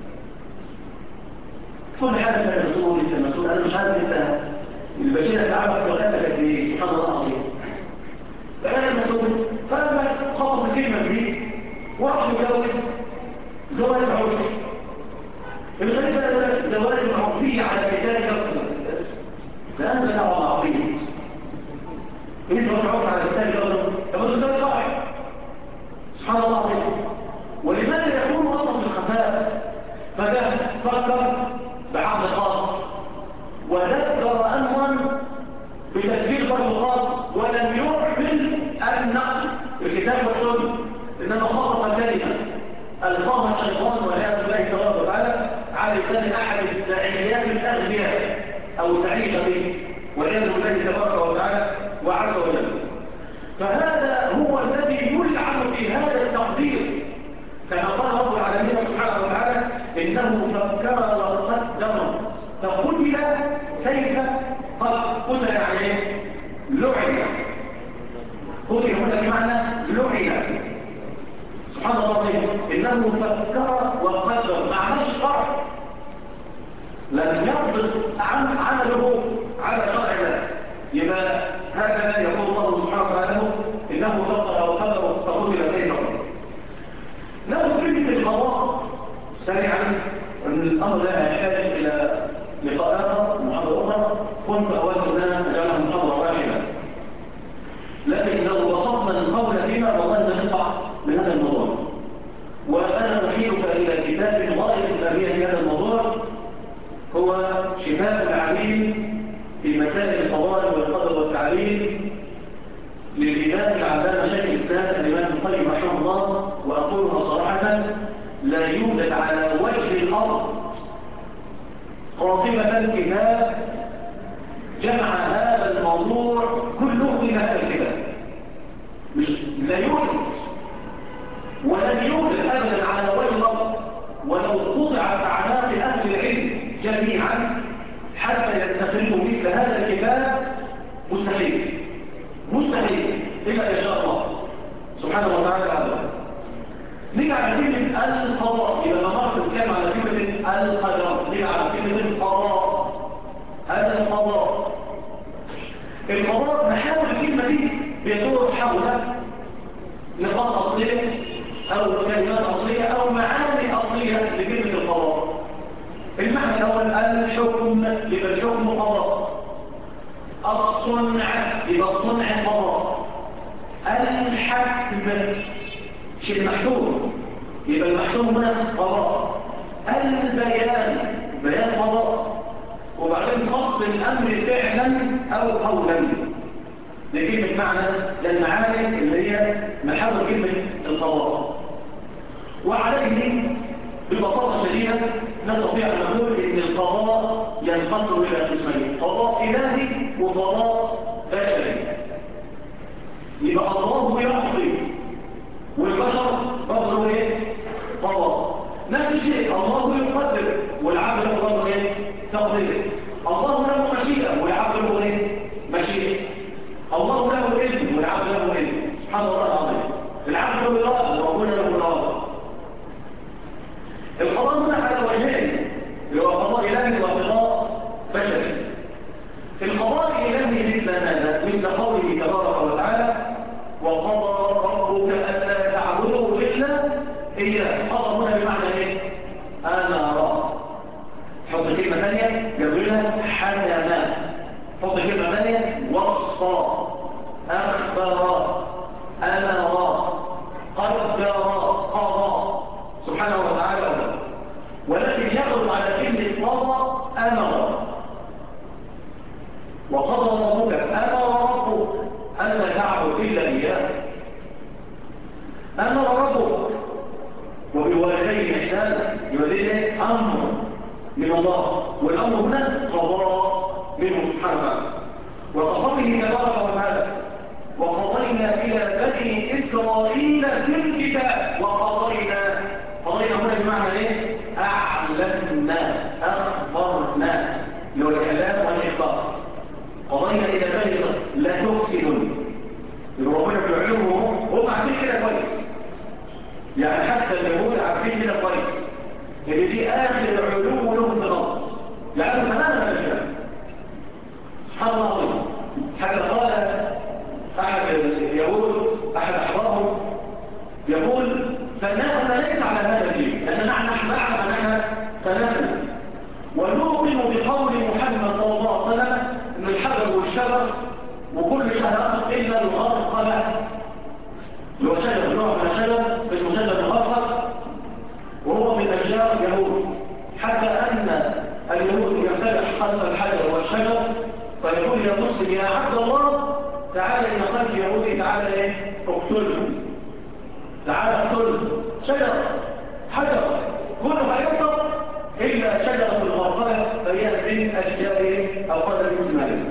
كل حاجه انت المسؤول، انت المسؤول، انا مش عارف انت البشيره تعبك في وقتك قد ايه. سبحان الله العظيم. فانا المسؤول. فلما خبط الكلمه دي وراح يتجوز زواج عرفي. الغريب بقى يقول لك زواج عرفي على كتاب يقتل. لا ده دعوه عظيم. ايه زواج عرفي على كتاب يقتل؟ طب ده زواج صحيح. سبحان الله العظيم. ولماذا يكون اصلا بالخفاء؟ فده فكر بعقل خاص وذكر امرا بتدبير برضه خاص ولم يعمل النقل الكتاب والسنه، انما خطف كلمه القاها الشيطان والعياذ بالله تبارك وتعالى على لسان احد الداعيات الاغبياء او الداعيه به والعياذ بالله تبارك وتعالى وعز وجل. فهذا هو الذي يلعن في هذا التقدير، كما قال رب العالمين سبحانه وتعالى انه فكر وقدر فقتل كيف قتل يعني ايه؟ لعن. قتل هنا بمعنى لعن. سبحان الله العظيم. انه فكر وقدر ما عملش شرع، لم يرضى عمله على شرع الله. يبقى هكذا يقول الله سبحانه وتعالى انه فكر وقدر فقتل كيف قتل. ناخذ كلمه القضاء سريعا، ان الامر ده يحتاج الى لقاءات محاضره اخرى، كنت اود ان اجعلها محاضره واحده، لكن لو وصفنا القول فيما والله نقطع من هذا الموضوع. وانا احيلك الى كتاب غايه الاهميه في هذا الموضوع، هو شفاء العليل في مسائل القضاء والقدر والتعليل القيم رحمه الله، وأقولها صراحة، لا يوجد على وجه الأرض قاطبة كتاب جمع هذا الموضوع كله إلى هذا الكتاب. لا يوجد ولن يوجد أبدا على وجه الأرض، ولو قطعت أعناق أهل العلم جميعا حتى يستخرجوا مثل هذا الكتاب، مستحيل مستحيل إلا إن شاء الله سبحانه وتعالى. هذا نيجي على كلمة القضاء، إذا مرة نتكلم على كلمة القدر نيجي على كلمة القضاء. هذا القضاء، القضاء نحاول الكلمة دي بيدور حول نقاط أصلية أو كلمات أصلية أو معاني أصلية لكلمة القضاء. المعنى الأول الحكم، يبقى الحكم قضاء. الصنع، يبقى الصنع قضاء. الحكم، شيء محكوم، يبقى المحكوم هنا قضاء. البيان، بيان قضاء. وبعدين فصل الأمر فعلا أو قولا. دي كلمة معنى للمعاني اللي هي محاور كلمة القضاء. وعليه ببساطة شديدة نستطيع أن نقول إن القضاء ينقسم إلى قسمين: قضاء إلهي وقضاء بشري. يبقى الله يقضي والبشر برضه ايه؟ قضاء. نفس الشيء الله يقدر والعبد له برضه ايه؟ تقدير. الله له مشيئة والعبد له ايه؟ مشيئة. الله له إذن والعبد له إذن. سبحان الله العظيم. العبد له إرادة وربنا له إرادة. القضاء هنا على وجهين، اللي هو قضاء إلهي وقضاء بشري. القضاء الإلهي مثل ماذا؟ مثل قوله تبارك وتعالى: وقضى ربك ألا تعبدوا إلا إياه. قضى هنا بمعنى إيه؟ أمر. حط كلمة ثانية جبريلها حكم. حط كلمة ثانية وصى، أخبر، أمر، قدر، قضى سبحانه وتعالى. ولكن يغلب على كلمة قضى أمر. وقضى ربك، أمر ربك ألا تعبد إلا إياه. أمر ربك وبالوالدين إحسانا، يوليه أمر من الله، والأمر هنا قضاء منه سبحانه وتعالى. وقضيه تبارك وتعالى: وقضينا إلى بني إسرائيل في الكتاب. وقضينا، قضينا هنا بمعنى إيه؟ أعلمنا، أخبرنا، اللي هو الإعلام والإخبار. قضينا إلى بني إسرائيل لا تفسدون. ربنا بيعلمهم هم عارفين كده كويس، يعني حتى اليهود عارفين كده كويس ان دي اخر علو لهم في الارض، يعني تماما الكلام. سبحان الله العظيم. حتى قال احد اليهود، احد احبابهم، يقول: ثناؤنا ليس على هذا الدين، لاننا نحن نعلم اننا سنخلق ونؤمن بقول محمد صلى الله عليه وسلم ان الحجر والشجر وكل شهرات الا الغرقله، اللي هو شجر نوع من الشجر اسمه شجر الغرقل، وهو من اشجار اليهود. حتى ان اليهود يفترح خلف الحجر والشجر فيقول: يا مسلم يا عبد الله تعالى ان خلف يهودي، تعالى ايه؟ اقتله، تعالى اقتله. شجر، حجر، كله هيقطع الا شجره الغرقله، فهي من اشجار او قدر اسماعيل.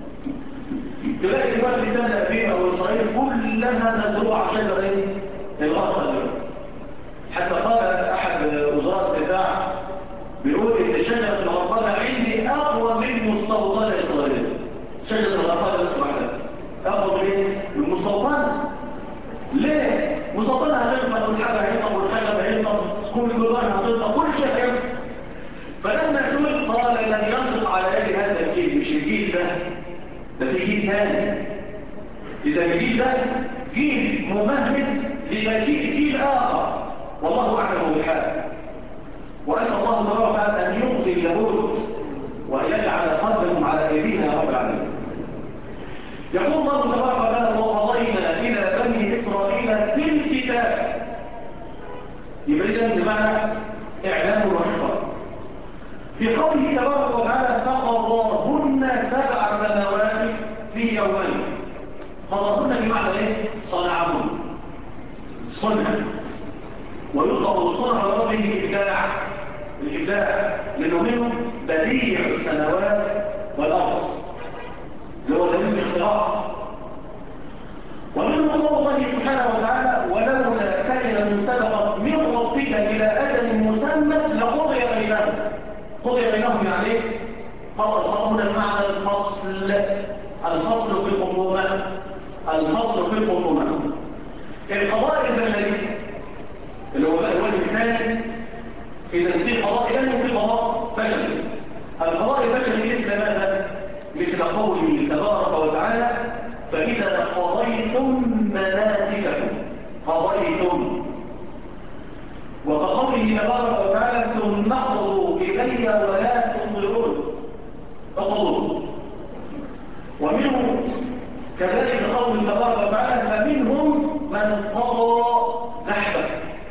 تلاقي دلوقتي بلدان أبينا أو إسرائيل كلها مزروعة شجرين الغرقل. حتى قال أحد وزراء الدفاع بيقول إن شجرة الغرقل عندي أقوى من مستوطنة إسرائيل. شجرة الغرقل الإسرائيل أقوى من المستوطنة. ليه؟ مستوطنة هتنطق والحجر هينطق والخشب هينطق، كل جدار هتنطق، كل شيء هينطق. فلما سئل قال: لن ينطق على يد هذا الجيل، مش الجيل ده في جيل ثاني. إذا الجيل ده جيل ممهد لمجيء جيل آخر، والله أعلم بالحال. وأسأل الله تبارك وتعالى أن يقضي اليهود وأن يجعل قلبهم على أيدينا يا رب العالمين. يقول الله تبارك وتعالى: وقضينا إلى بني إسرائيل في الكتاب. يبقى إذن بمعنى إعلام وإخبار. في قوله تبارك وتعالى: فقضاهن 7 سنوات في يومين. قضاهن بمعنى ايه؟ صنعهن. صنع، ويطلق الصنع على ربه الإبداع، لأنه منه بديع السماوات والأرض اللي هو دليل الاختراع. ومنه قول الله سبحانه وتعالى: ولولا كلمة سبقت من ربك إلى أجل مسمى لقضي بينهم. قضي بينهم يعني ايه؟ قضى المعنى الفصل في الخصومات. الفصل في الخصومات. القضاء البشري اللي هو بقى الوجه الثاني، إذا في قضاء إلهي وفي قضاء بشري. القضاء البشري مثل ماذا؟ مثل قوله تبارك وتعالى: فإذا قضيتم مناسككم. قضيتم. وكقوله تبارك وتعالى: ثم اقضوا إلي ولا تنظرون. اقضوا. ومنه كذلك قول تبارك وتعالى: فمنهم من قضى نحبه.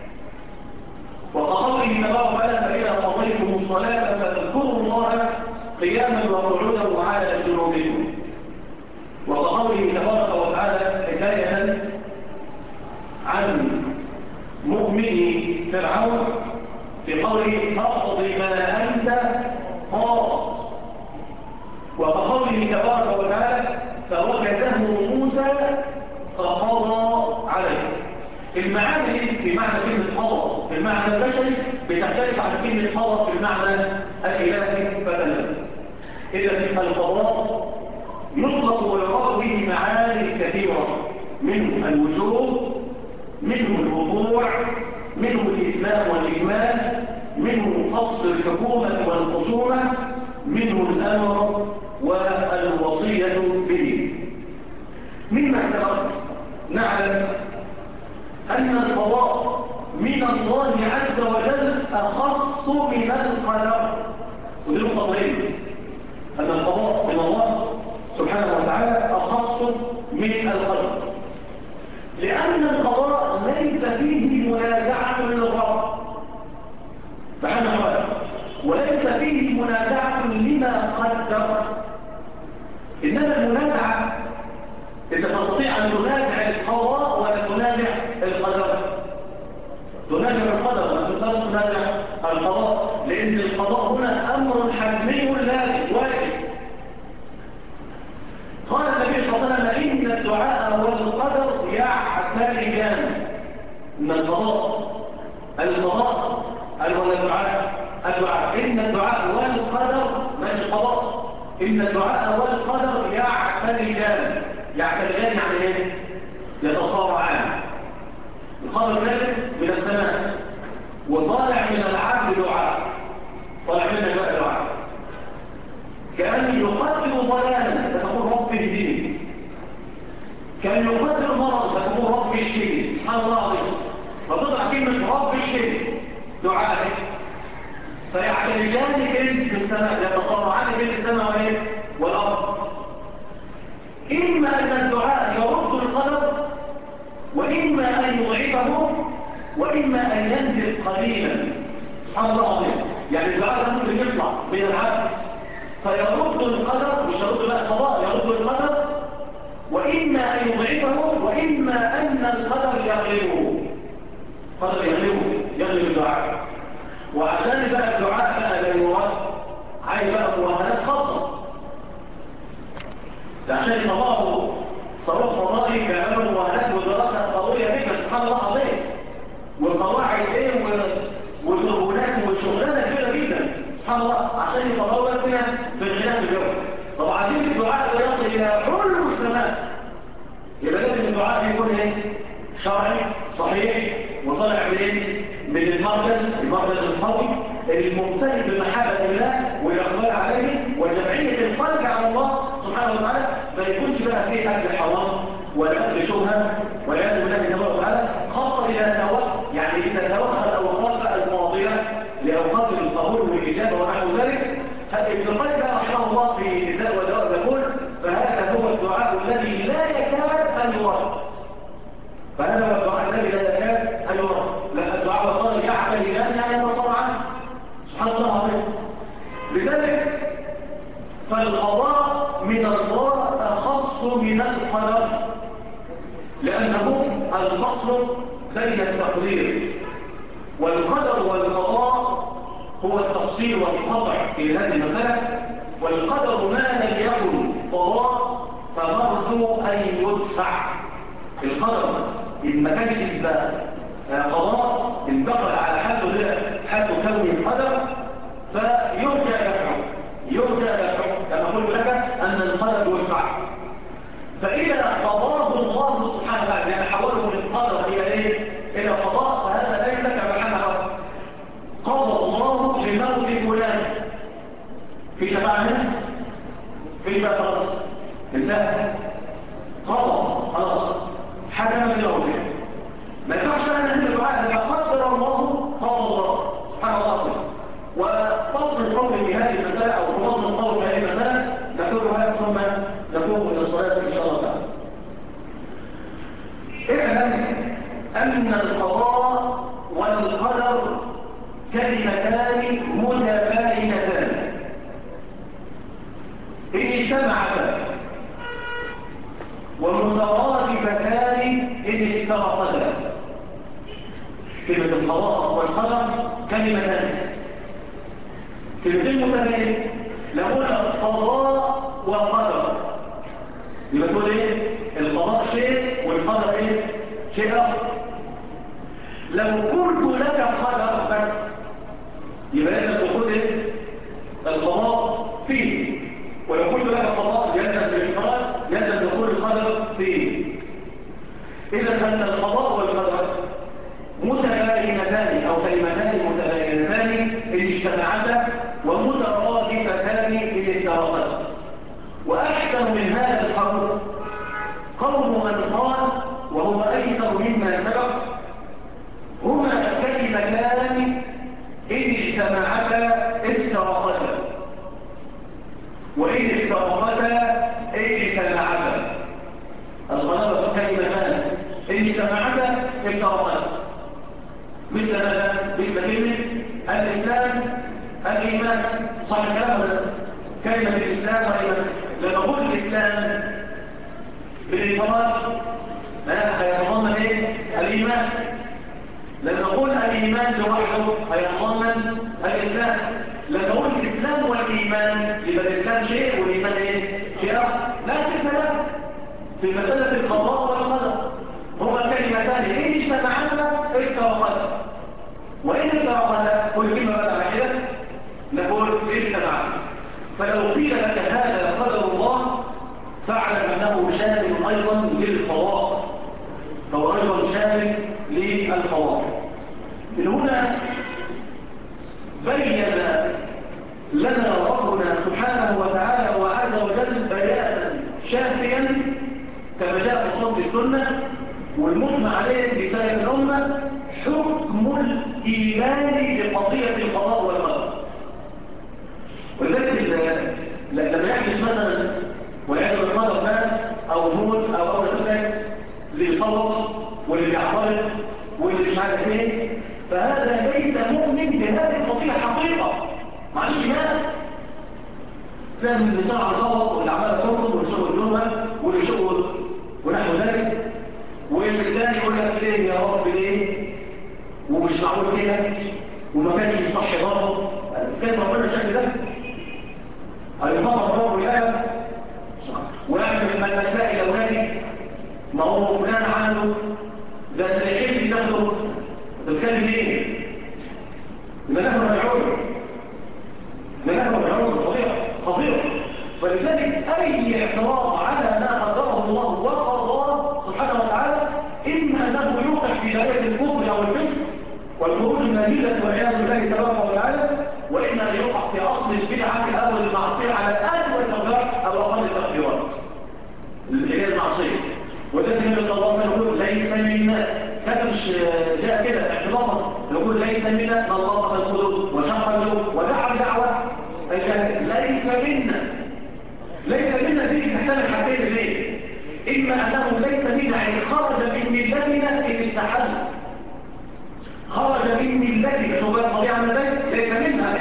وكقوله تبارك وتعالى: فإذا قضيتم الصلاة فاذكروا الله قياما وقعودا وعلى جنوبكم. وكقوله تبارك وتعالى حكاية عن مؤمن فرعون في قوله: فاقض ما أنت قاض. وكقوله تبارك وتعالى: فوكزه موسى فقضى عليه. المعاني دي في معنى كلمة قضى في المعنى البشري بتختلف عن كلمة قضى في المعنى الإلهي فتنة. إذا القضاء يطلق ويراد به معاني كثيرة، منه الوجوب، منه الوقوع، منه الإتمام والإكمال، منه فصل الحكومة والخصومة، منه الأمر والوصية به. مما سبق نعلم أن القضاء من الله عز وجل أخص من القدر. ودي نقطة مهمة، أن القضاء من الله سبحانه وتعالى أخص من القدر، لأن القضاء ليس فيه منازعة للرب سبحانه وتعالى، وليس فيه منازعة لما قدر. إنما المنازعة أنت تستطيع أن تنازع القضاء ولا تنازع القدر. تنازع القدر ولا تنازع القضاء، لأن القضاء هنا أمر حتمي لازم واجب. قال النبي صلى الله عليه وسلم: إن الدعاء والقدر يعتلجان. إن القضاء الدعاء إن الدعاء والقدر مش القضاء. إن الدعاء والقدر يعتلجان. يعتلجان يعني ايه؟ يتصارعان. القدر نازل من السماء وطالع من العبد دعاء، طالع منك بقى دعاء، كأن يقدر ضلالا فتقول رب اهدني، كان يقدر مرض فتقول رب اشفني. سبحان الله العظيم، فتطلع كلمة رب اشفني دعاء. فيعتلجان في السماء، يتصارعان بين السماء والأرض. إما أن الدعاء يرد القدر، وإما أن يضعفه، وإما أن ينزل قليلا. سبحان الله العظيم، يعني الدعاء ممكن يطلع من العبد فيرد القدر، مش يرد بقى القضاء، يرد القدر، وإما أن يضعفه، وإما أن القدر يغلبه. قدر يغلب الدعاء. وعشان بقى الدعاء بقى لا يرد، عايز بقى مؤهلات خاصة. عشان يطلعوا صاروخ فضائي بيعملوا مؤهلات ودراسة قوية جدا. سبحان الله العظيم، والقواعد والهرمونات وشغلانة كبيرة جدا. سبحان الله، عشان يطلعوا بس هنا في الغلاف الجوي. طب عايزين الدعاء ده يصل إلى علو السماء، يبقى لازم الدعاء يكون شرعي صحيح وطالع من المركز القوي الممتلئ بمحبة الله والإقبال عليه وجمعية القلب على الله سبحانه وتعالى. ما يكونش بقى فيه أكل حرام ولا أكل شبهة والعياذ بالله تبارك وتعالى، خاصة إذا توخى الأوقات الفاضلة لأوقات القبول والإجابة ونحو ذلك. ابن القيم رحمه الله في الداء والدواء يقول: فهذا هو الدعاء الذي لا يكاد أن يرد. فهذا هو الدعاء الذي لا يكاد أن يرد. لا، الدعاء والقدر يعتلجان يعني يتصارعان. سبحان الله العظيم. لذلك فالقضاء من الله أخص من القدر. لأنه الفصل بين التقدير والقدر والقضاء هو التفصيل والقطع في هذه المسألة. والقدر ما لم يكن قضاء فمرجو أن يدفع. القدر إن ما كانش قضاء انتقل على حد كونه القدر يرجع دفعه كما قلت لك أن القدر يدفع. فإذا قضاه الله سبحانه وتعالى يعني حوله من قدر إلى قضاء فهذا لا يدفع محمد. قضى الله لموت فلان في شفاعة منه في بقى خلاص انتهى قضى خلاص حكم في موته. ما ينفعش أن هذا الدعاء إذا قدر الله قضى الله سبحانه وتعالى. وفصل القول في هذه المسألة أو في فصل القول في هذه المسألة نقولها ثم نقوم إلى الصلاة إن شاء الله تعالى. اعلم أن القضاء والقدر كلمتان متباينتان إن اجتمعتا ومترادفتان إن افترقتا. كلمة القضاء والقدر كلمتين متباينتان. نقول قضاء وقدر يبقى تقول ايه؟ القضاء شيء والقدر ايه؟ شيء اخر. لو قلت لك قدر بس يبقى لازم تقول ايه؟ القضاء فيه. ولو قلت لك القضاء يلزم بالانفراد يلزم دخول القدر فيه. اذا ان القضاء والقدر متباينتان او كلمتان متباينتان ان اجتمعتا ومترادفتان ان افترقتا. واحسن من هذا القول قول من قال وهو ايسر مما سبق هما كلمتان ان اجتمعتا افترقتا وان افترقتا اجتمعتا. القدر كلمتان ان اجتمعتا افترقتا مثل ماذا؟ مثل كلمة الإسلام الإيمان. صح الكلام ولا كلمة الإسلام والإيمان؟ لما أقول الإسلام بالإفراد هيتضمن إيه؟ الإيمان. لما أقول الإيمان لوحده هيتضمن الإسلام. لما أقول الإسلام والإيمان يبقى الإسلام شيء والإيمان إيه؟ شيء آخر. لا شك له في مسألة القضاء والقدر. هما كلمتان إن اجتمعتا افترقتا وإن افترقتا كل كلمة بعد على كده نقول اجتمعتا. فلو قيل لك هذا قدر الله فاعلم أنه شامل أيضا للقضاء فهو أيضا شامل للقضاء. من هنا بين لنا ربنا سبحانه وتعالى وعز وجل بيانا شافيا كما جاء في صوت السنة والمجمع عليه في سائر الأمة حكم الإيمان بقضية القضاء والقدر. ولذلك لما يحدث مثلا والعياذ بالله فات أو موت أو ذلك اللي يصوت واللي بيعترض واللي مش عارف ايه فهذا ليس مؤمن بهذه القضية حقيقة. معلش مات كان النساء على صوت واللي عمال ترقص واللي شغل الجمعة واللي شغل ونحو ذلك والثاني يقول لك ليه يا رب ليه ومش معقول كده وما كانش يصحي برضه كان ربنا الشكل ده هيخاطب ربه الآن ويعمل مسائل أولادي ما هو فلان عنده ده الحين تاخده تتكلم ايه؟ يبقى نحن ملعون خطيرة. فلذلك أي اعتراض على ما قدره الله وقضاه سبحانه وتعالى إما أنه يوقع في دائرة الكفر أو الفسق والخروج من الملة والعياذ بالله تبارك وتعالى وإما أن يوقع في أصل البدعة أو المعصية على أسوأ التقديرات أو أقل التقديرات اللي هي المعصية. وذلك النبي صلى الله عليه وسلم يقول ليس منا كان مش جاء كده اعتبارا يقول ليس منا من ضرب الخدود وشق الجوب ودعا بدعوة ليس منا دي تحتمل حاجتين ليه؟ إما أنه ليس منا يعني خرج من ملتنا إذ استحل خرج من ملتنا شو بقى القضية عامله ازاي؟ ليس منا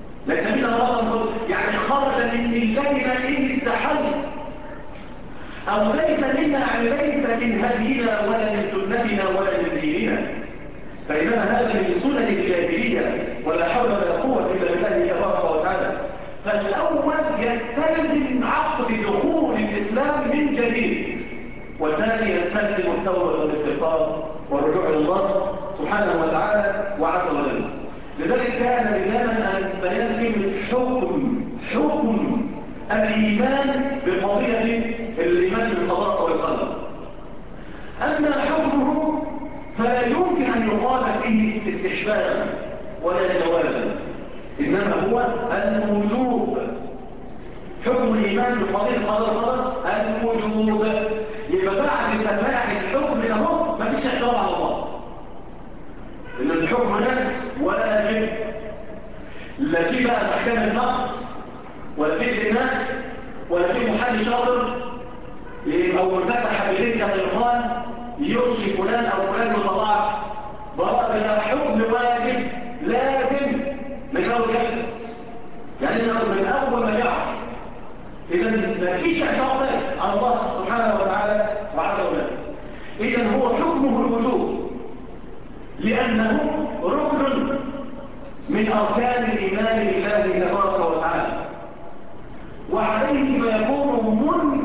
يعني خرج من ملتنا إذ استحل أو ليس منا يعني ليس من هدينا ولا من سنتنا ولا من ديننا، فإنما هذا من سنن الجاهلية ولا حول ولا قوة إلا بالله تبارك وتعالى. فالأول يستلزم عقد دخول الإسلام من جديد، والثاني يستلزم التوبة والاستغفار والرجوع إلى الله سبحانه وتعالى وعز وجل. لذلك كان لزاما أن بيان حكم الإيمان بقضية الإيمان بالقضاء والقدر. أما حكمه فلا يمكن أن يقال فيه استحبابا ولا جوازا، إنما هو الوجوب. حكم الإيمان بقضية القضاء والقدر الوجوب. يبقى بعد سماع الحكم له ما فيش اعتراض على الله، إن الحكم ده واجب، لا في بقى أحكام النقد ولا في زنا ولا في محامي شاطر أو مفتح حبيبين كالإرقان يرشي فلان أو فلان يتضاعف. بقى ده حكم واجب لازم من أول جلسة، يعني من أول ما يعرف. إذا ما فيش اعتراض على الله سبحانه وتعالى وعز وجل. إذا هو حكمه الوجوب لأنه ركن من أركان الإيمان بالله تبارك وتعالى، وعليه فيكون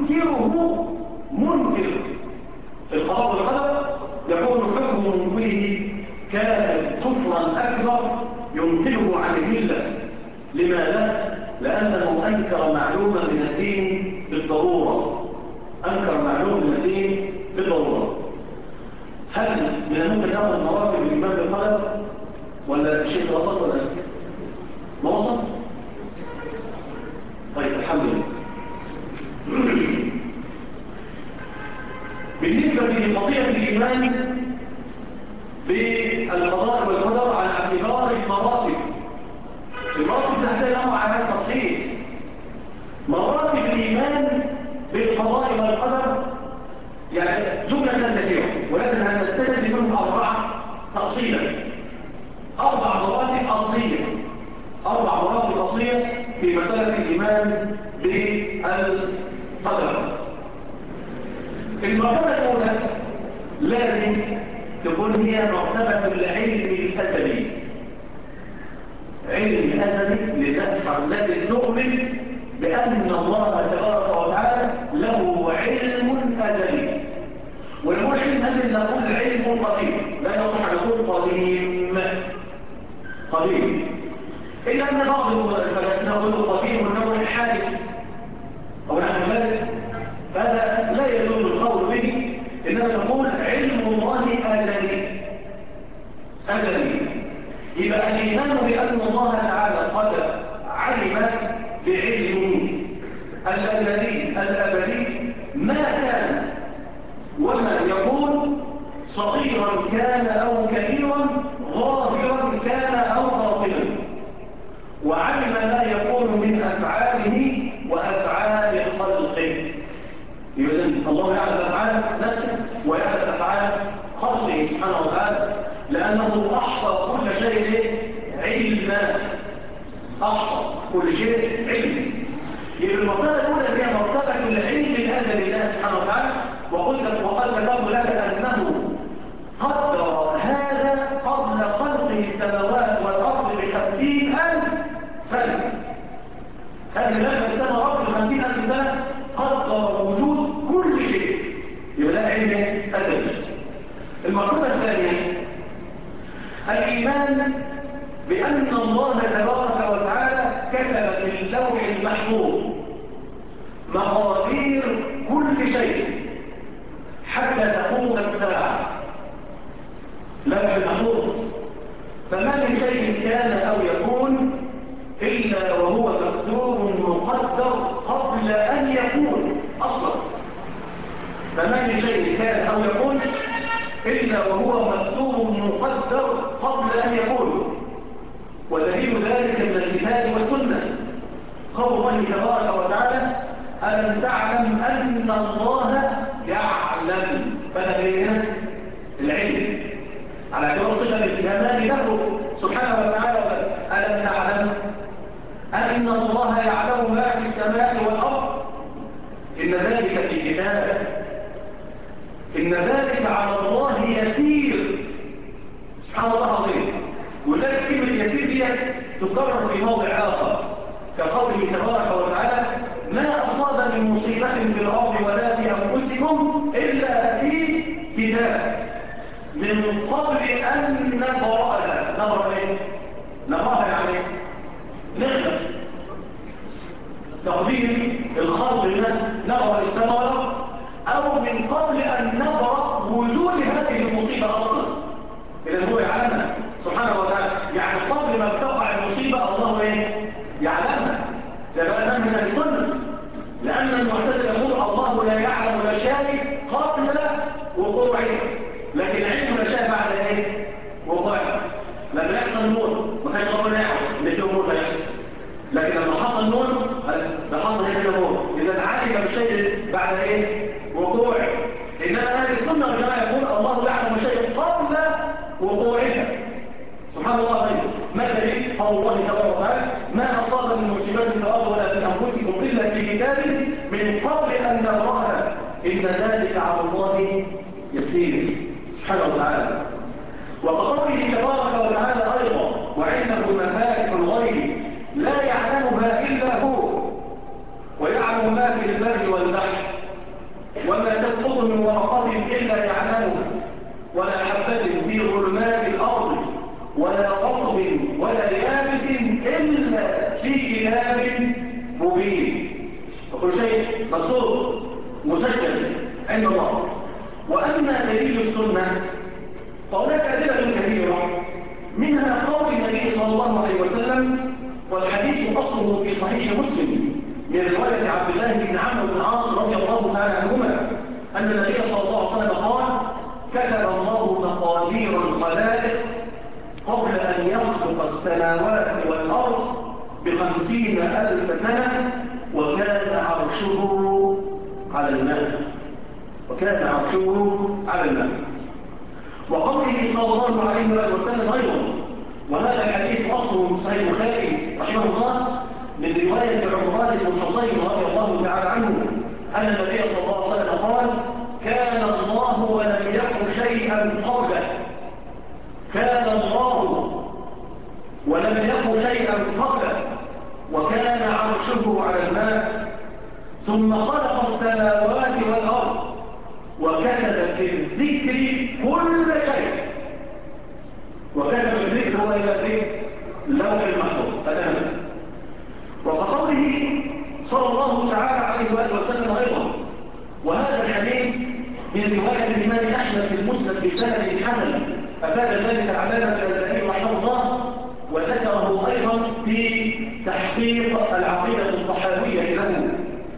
منكر القضاء والقدر يكون حكمه به كان كفرا أكبر ينقله عن الملة. لماذا؟ لأنه أنكر معلومة من الدين بالضرورة. أنكر معلومة من الدين بالضرورة. هل من الممكن نأخذ مراتب الإيمان بالقدر ولا الشيء وصل ولا ما وصل؟ طيب الحمد لله. بالنسبة لقضية الإيمان بالقضاء والقدر على اعتبار المراتب تحتاج له على تفصيل. مراتب الإيمان بالقضاء والقدر يعني جملة كثيرة، ولكن هنستخدم منهم 4 تفصيلا. 4 مراتب أصلية، 4 مراتب أصلية في مسألة الإيمان بالقدر. المرتبة الأولى لازم تكون هي مرتبة العلم الأزلي. علم أزلي للناس التي تؤمن بأن الله تبارك وتعالى له علم أزلي. ونقول علم أزلي نقول علم قديم، لا يصح أن نقول قديم إلا أن بعض الفلاسفة يقولوا قديم والنوع حادث أو نحن ذلك، فهذا لا يجوز القول به، إنما تقول علم الله أزلي. يبقى الإيمان بأن الله تعالى قد علم بعلمه الأزلي الأبدي ما كان وما يكون، صغيرا كان أو كبيرا، ظاهرا كان أو باطنا، وعلم ما يكون من أفعاله وأفعال خلقه. إذا الله يعلم أفعال نفسه ويعلم أفعال خلقه سبحانه وتعالى، لأنه أحصى كل شيء علما. أحصى كل شيء علم. يبقى المرتبة الأولى هي مرتبة العلم الأزلي لله سبحانه وتعالى. وقد ذكرت لك أنه قدر هذا قبل خلقه السماوات والأرض ب50,000 سنة. هذه لما السماء والأرض ب50,000 سنة قدر وجود كل شيء. يبقى ده علم أزلي. المرتبة الثانية الإيمان بأن الله تبارك وتعالى كتب في اللوح المحفوظ مقادير كل شيء حتى تقوم الساعة. اللوح المحفوظ، فما من شيء كان أو يكون إلا وهو مقدور مقدر قبل أن يكون أصلا. فما من شيء كان أو يكون إلا وهو مكتوب مقدر قبل أن يكون. ودليل ذلك من الكتاب والسنة قول الله تبارك وتعالى ألم تعلم أن الله يعلم. فلدينا العلم على اعتبار صفة الكمال له سبحانه وتعالى. ألم تعلم أن الله يعلم ما في السماء والأرض إن ذلك في في كتابه إن ذلك على الله يسير. سبحان الله العظيم. وذلك كلمة يسير دي تكرر في موضع آخر كقوله تبارك وتعالى ما أصاب من مصيبة في الأرض ولا في أنفسكم إلا في كتاب من قبل أن نبرأها. نبرأ إيه؟ نبرأها يعني نخلق تقديم الخلق لنا نبرأ السماوات أو من قبل أن نبرأ وجود هذه المصيبة أصلا. إذن هو يعلمها سبحانه وتعالى، يعني قبل ما تقع المصيبة الله إيه؟ يعلمها. ده بقى من السنة، لأن المعتزلة يقول الله لا يعلم لا شيء قبل وقوعه، لكن علم لا شيء بعد إيه؟ وقوعه. لما يحصل النور ما كانش ربنا يعرف إن في أمور هيحصل، لكن لما حصل النور ده حصل هنا النور، إذا علم بالشيء بعد إيه؟ وقوعه. إنما أهل السنة والجماعة يقول الله يعلم شيء قبل وقوعها. سبحان الله عليه. ما دليل قول الله تبارك وتعالى ما أصاب من مصيبة في الأرض ولا في أنفسكم إلا في كتاب من قبل أن نبرأها إن ذلك على الله يسير. سبحانه وتعالى. وقوله تبارك وتعالى أيضا وعنده مفاتح الغيب لا يعلمها إلا هو ويعلم ما في البر والبحر وما تسقط من ورقة إلا يعلمها ولا حبة في ظلمات الأرض ولا رطب ولا يابس إلا في كتاب مبين. وكل شيء مسطور مسجل عند الله. وأما دليل السنة فهناك أدلة كثيرة، منها قول النبي صلى الله عليه وسلم، والحديث أصله في صحيح مسلم من رواية عبد الله بن عمرو بن العاص رضي الله تعالى عنهما أن النبي صلى الله عليه وسلم قال كتب الله مقادير الخلائق قبل أن يخلق السماوات والأرض ب50,000 سنة وكان عرشه على الماء. وكان عرشه على الماء. وقوله صلى الله عليه وسلم أيضا، وهذا الحديث أصله في صحيح البخاري رحمه الله من رواية عمران بن حصين رضي الله تعالى عنه أن النبي صلى الله عليه وسلم قال كان الله ولم يكن شيئا قبله. كان الله ولم يكن شيئا قبله وكان عرشه على الماء ثم خلق السماوات والأرض وكتب في الذكر كل شيء. وكتب في الذكر هو إلى اللوح المحفوظ فتمام. وقوله صلى الله تعالى عليه وآله وسلم أيضا، وهذا الحديث من رواية الإمام أحمد في المسند بسند حسن أفاد ذلك العلامة الألباني رحمه الله وذكره أيضا في تحقيق العقيدة الطحاوية له.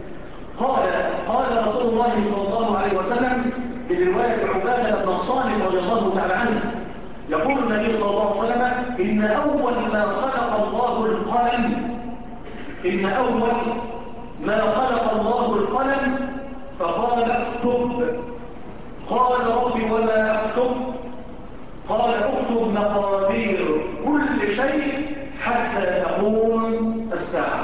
قال رسول الله صلى الله عليه وسلم في رواية عبادة بن الصامت رضي الله تعالى عنه يقول النبي صلى الله عليه وسلم إن أول ما خلق الله القلم إن أول ما خلق الله القلم فقال اكتب. قال ربي وما أكتب؟ قال اكتب مقادير كل شيء حتى تقوم الساعة.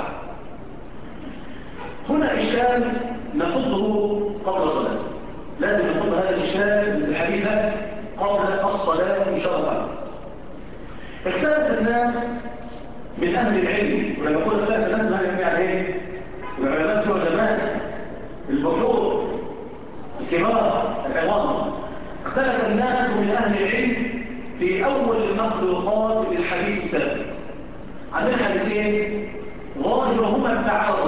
هنا إشكال نحطه قبل الصلاة، لازم نحط هذا الإشكال في الحديث قبل الصلاة إن شاء الله. اختلف الناس من أهل العلم، ولما أقول اختلف الناس من أهل العلم يعني إيه؟ العلماء بتوع زمان البحور الكبار العظام. اختلف الناس من أهل العلم في أول المخلوقات بالحديث السابق. عندنا حديثين ظاهرهما التعارض.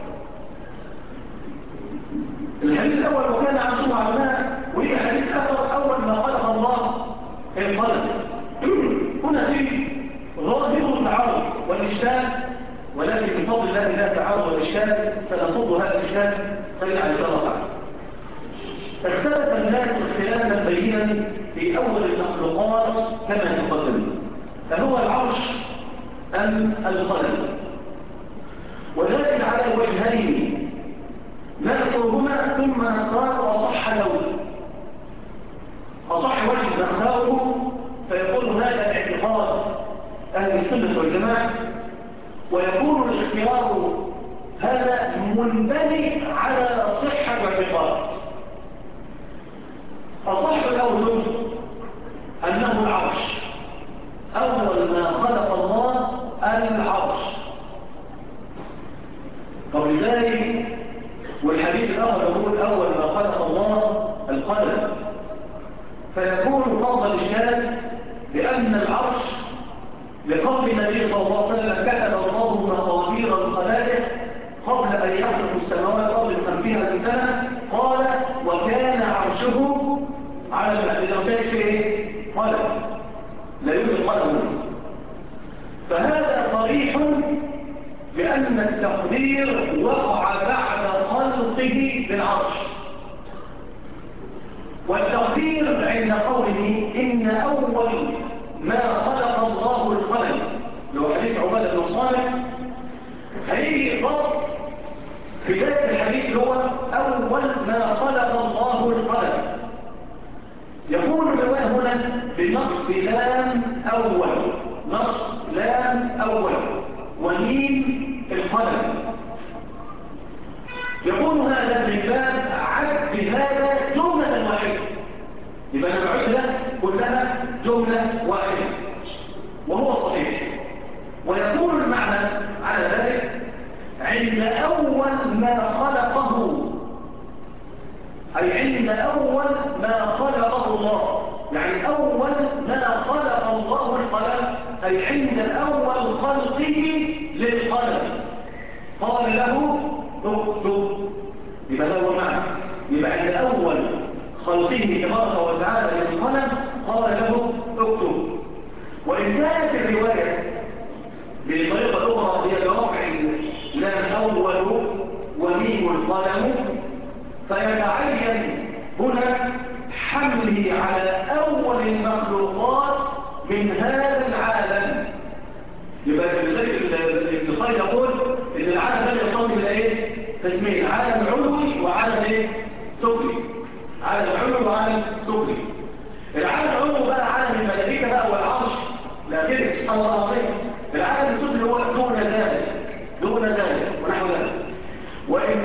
الحديث الأول وكان عرشه على الماء، وهي حديث آخر أول ما خلق الله القلم. هنا في ظاهر التعارض والإشكال، ولكن بفضل الله لا تعارض والإشكال سنفض هذا الإشكال سريعا إن شاء الله تعالى. اختلف الناس اختلافا بينا في أول المخلوقات كما تقدم، فهو العرش أم القلم؟ وذلك على وجهين نذكرهما ثم نختار أصح لون. أصح وجه نختاره فيكون هذا الاعتقاد أهل السنة والجماعة، ويكون الاختيار هذا منبني على صحة الاعتقاد. قول أنه العرش. أول ما خلق الله العرش. طب ازاي؟ والحديث الآخر يقول أول ما خلق الله القلم. فيكون فضل الإشكال لأن العرش لقول النبي صلى الله عليه وسلم كتب الله مقادير الخلائق قبل أن يخلق السماوات قبل 50,000 سنة. قال وكان عرشه على الماء. إذا ما كانش فيه إيه؟ قلم، لا يوجد قلم. فهذا صريح بأن التقدير وقع بعد خلقه للعرش. والتقدير عند قوله إن أول ما خلق الله القلم، لو حديث عبادة بن صالح، هيجي ضبط بداية الحديث هو أول ما خلق الله القلم. يكون الرواية هنا بنصب لام أول، نصب لام أول وميم القلم. يكون هذا من باب عد هذا جملة واحدة. يبقى أنا بعد ده كلها جملة واحدة وهو صحيح. ويكون المعنى على ذلك عند أول ما خلقه، أي عند أول ما خلقه الله. يعني أول ما خلق الله القلم أي عند أول خلقه للقلم قال له اكتب. يبقى هذا هو المعنى. يبقى عند أول خلقه تبارك وتعالى للقلم قال له اكتب. وإن كانت الرواية بطريقة أخرى هي برفع لام أول وميم القلم، فيتعين هنا حمله على أول المخلوقات من هذا العالم. يبقى لذلك ابن القيم يقول إن العالم ده ينقسم إلى إيه؟ قسمين: عالم علوي وعالم إيه؟ سفلي. عالم علوي وعالم سفلي. العالم العلوي بقى عالم الملائكة بقى والعرش لآخره سبحان الله العظيم. العالم السفلي هو دون ذلك، دون ذلك ونحو ذلك. وإن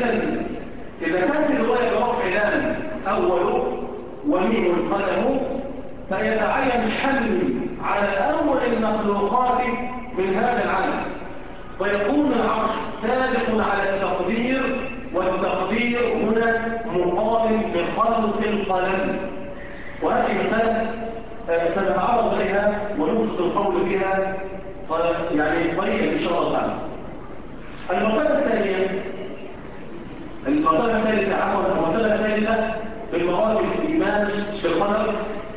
إذا كانت الرواية برفع لام أول وميم القلم فيتعين الحمل على أول المخلوقات من هذا العالم، فيكون العرش سابق على التقدير، والتقدير هنا مقابل لخلق القلم. وهذه مسألة سنتعرض إليها ونبسط القول فيها يعني قريبا إن شاء الله تعالى. المرتبة الثانية، المرتبة الثالثة من مراتب الإيمان بالقدر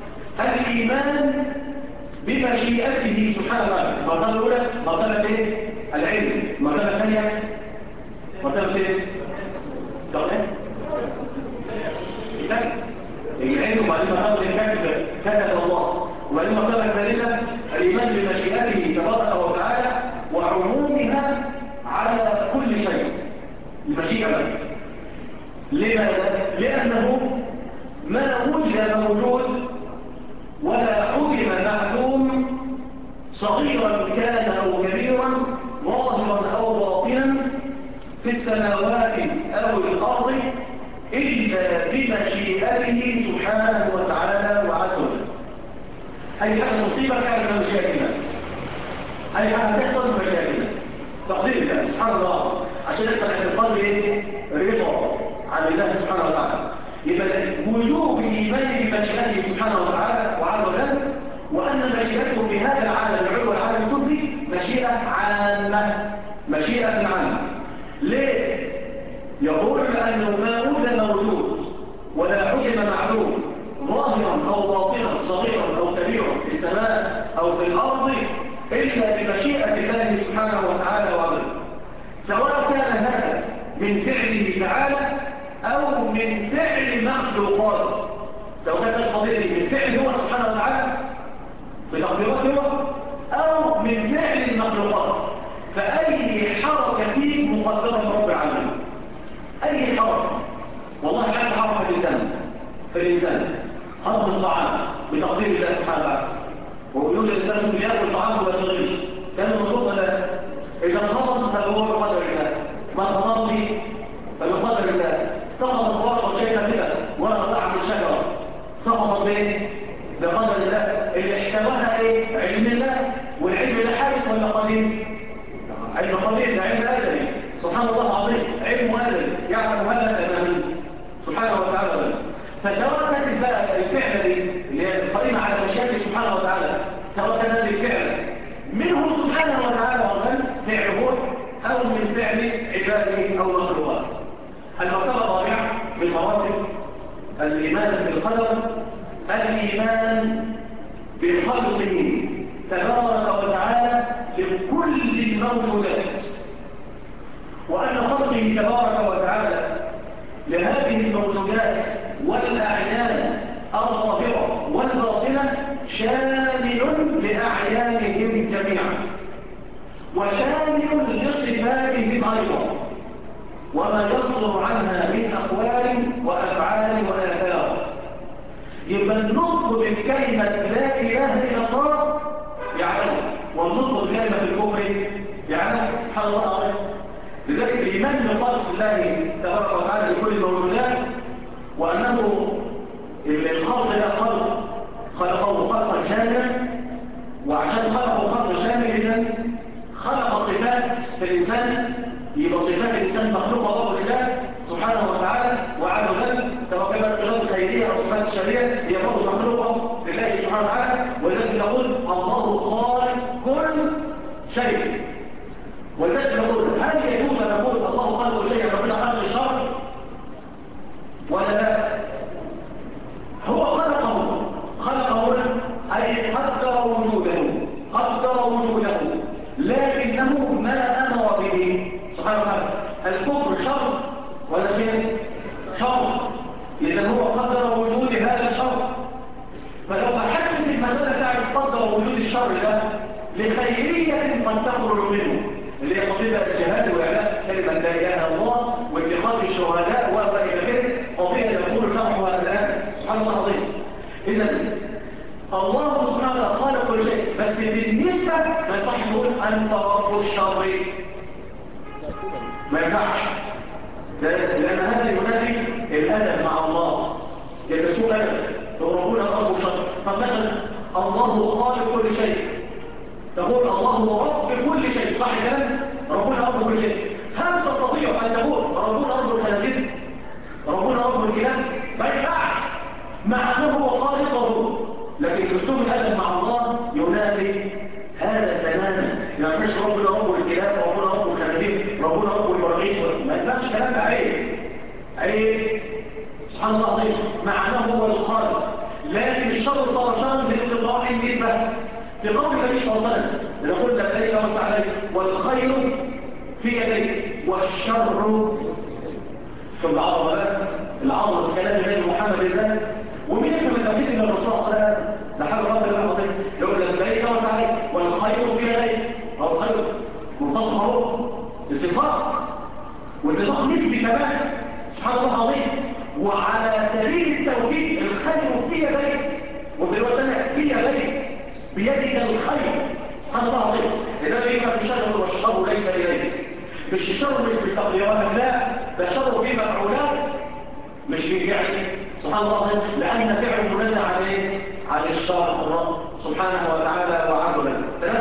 الإيمان بمشيئته سبحانه وتعالى. المرتبة الأولى مرتبة إيه؟ العلم. المرتبة الثانية مرتبة إيه؟ العلم. وبعدين مرتبة كتب الله. وبعدين المرتبة الثالثة الإيمان بمشيئته تبارك وتعالى وعمومها على كل شيء. المشيئة بقى. لماذا؟ لأنه ما وجد موجود ولا عدم معلوم، صغيرا كان أو كبيرا، ظاهرا أو باطنا، في السماوات أو الأرض، إلا بمشيئته سبحانه وتعالى وعز وجل. أي حاجة مصيبة كانت بمشيئتنا، أي حاجة تحصل بمشيئتنا، تقدير الله سبحانه وتعالى، عشان يحصل عند القلب إيه؟ رضا عن الله سبحانه وتعالى. يبقى وجوب الإيمان بمشيئته سبحانه وتعالى وعز وجل، وأن مشيئته في هذا العالم العلوي والعالم السفلي مشيئة عامة، مشيئة عامة. ليه؟ يقول لأنه ما وجد موجود ولا عدم معلوم، ظاهرا أو باطنا، صغيرا أو كبيرا، في السماء أو في الأرض، إلا بمشيئة الله سبحانه وتعالى وعز وجل، سواء كان هذا من فعله تعالى أو من فعل مخلوقات. سواء كانت القضية دي من فعل هو سبحانه وتعالى بتقديرات هو أو من فعل المخلوقات، فأي حركة فيه مقدرة رب العالمين. أي حركة، والله حتى حركة في الإنسان هضم الطعام بتقدير الله سبحانه وتعالى. ويقول الإنسان بيأكل طعامه ولا تغيرش، كان المفروض ولا إذا انخفض فهو بقدر الله، ما انخفض فيه فبقدر الله. سقطت ورقة شيئا كده ورقة طعم الشجرة، سقطت فسواء كانت بقى الفعل دي اللي هي القائمة على مشيئته سبحانه وتعالى، سواء كان هذه الفعل منه سبحانه وتعالى وغير فعله أو من فعل عباده أو مخلوقاته. المرتبة الرابعة من مراتب الإيمان بالقدر الإيمان بخلقه تبارك وتعالى لكل الموجودات، وأن خلقه تبارك وتعالى لهذه الموجودات والأعيان الظاهرة والباطنة شامل لأعيانهم جميعا وشامل لصفاتهم أيضا وما يصدر عنها من أقوال وأفعال وآثار. يبقى النطق بالكلمة لا إله إلا الله يعلم، والنطق بكلمة الكفر يعلم سبحان الله عليه. لذلك الإيمان بخلق الله تبارك وتعالى لكل الموجودات، وأنه الخلق ده خلقه خلقا شاملا، وعشان خلقه خلقا شامل إذن خلق صفات في الإنسان، يبقى صفات الإنسان مخلوقة الله لله سبحانه وتعالى وعز وجل، سواء كانت الصفات الخيرية أو الصفات الشريرة هي برضه مخلوقة لله سبحانه وتعالى. ولذلك نقول الله خالق كل شيء. ولذلك نقول هل يجوز أن نقول الله خالق شيء ربنا خلق الشر ولا لا؟ هو خلقه أي قدر وجوده لكنه ما أمر به سبحانه وتعالى. الكفر شر ولا خير؟ شر. إذا هو قدر وجود هذا الشر. فلو بحثت في المسألة بتاعت قدر وجود الشر ده لخيرية قد تخرج منه، اللي هي قضية الجهاد وإعلاء كلمة لا إله إلا الله واتخاذ الشهداء وإلى آخره، قضية يقول شرحها الآن سبحان الله العظيم. إذا الله سبحانه وتعالى خالق كل شيء، بس بالنسبة ما يصح نقول أنت رب الشر، ما ينفعش، لأن هذا ينادي الأدب مع الله، يلبسون أدب يقربون رب الشر. فمثلا الله خالق كل شيء، تقول الله هو رب كل شيء، صح كلام؟ ربنا رب كل شيء. هل تستطيع أن تقول ربنا رب الخنازير؟ ربنا رب الكلاب؟ ما ينفعش، مع أنه هو خالقه، لكن أسلوب الأدب مع الله ينادي هذا تماما. يعني مش ربنا رب الكلاب، ربنا رب الخنازير، ربنا رب البراغيث، ما ينفعش كلام ده، عيب سبحان الله العظيم. مع أنه هو الخالق، لكن الشر صار شر لانقطاع النسبة. في قول النبي صلى الله عليه وسلم نقول لبيك وسعديك والخير في يديك والشر في العظمة في كلام النبي محمد ذلك. ومين يفهم التوحيد ان الرسول صلى الله عليه وسلم ده حاجه رب العظيم يقول لبيك وسعديك والخير في يديك، هو الخير منتصف اهو، والاتفاق نسبي كمان سبحان الله العظيم. وعلى سبيل التوكيد الخير في يديك، وفي الوقت الثاني في يديك، بيدك الخير سبحان الله العظيم. إذا يبقى الشر والشر ليس إليك، مش الشر مش بتقديرات، لا ده الشر فيه مفعولات مش فيه فعل سبحان الله العظيم، لأن فعل منزع عن الشر سبحانه وتعالى وعز وجل.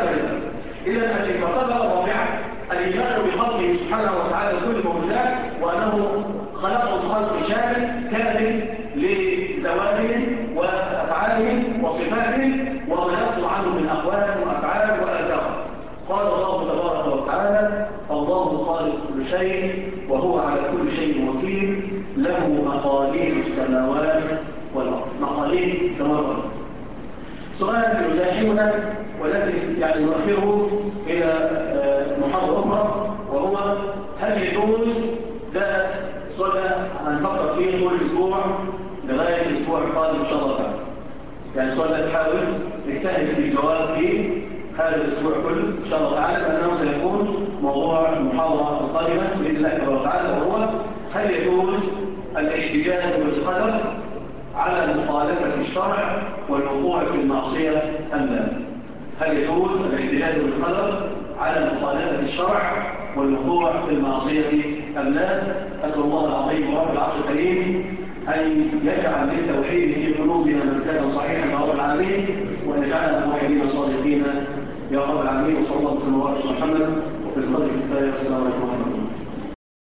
إذا المرتبة الرابعة الإيمان بخلقه سبحانه وتعالى كل الموجودات، وأنه خلق الخلق شامل كامل لزواتهم وأفعالهم وصفاتهم وما يصدر عنه من أقوال وأفعال وآثار. قال الله تبارك وتعالى الله خالق كل شيء وهو على كل شيء وكيل، له مقاليد السماوات والأرض. مقاليد السماوات والأرض سؤال يزاحمنا ولكن يعني نؤخره إلى محاضرة أخرى، وهو هل يجوز، ده سؤال هنفكر فيه طول الأسبوع لغاية الأسبوع القادم إن شاء الله تعالى. يعني السؤال ده نحاول نجتهد في الجواب فيه هذا الأسبوع كله إن شاء الله تعالى، لأنه سيكون موضوع المحاضرة القادمة بإذن الله تبارك وتعالى، وهو هل يجوز الاحتجاج بالقدر على مخالفة الشرع والوقوع في المعصية أم لا؟ هل يجوز الاحتجاج بالقدر على مخالفة الشرع والوقوع في المعصية أم لا؟ أسأل الله العظيم ورب العرش الكريم أن يجعل للتوحيد في قلوبنا مسلكا صحيحا يا رب العالمين، وأن يجعلنا موحدين صادقين يا رب العالمين. وصلى الله وسلم وبارك على محمد وفي القدر كفاية. والسلام عليكم ورحمة الله.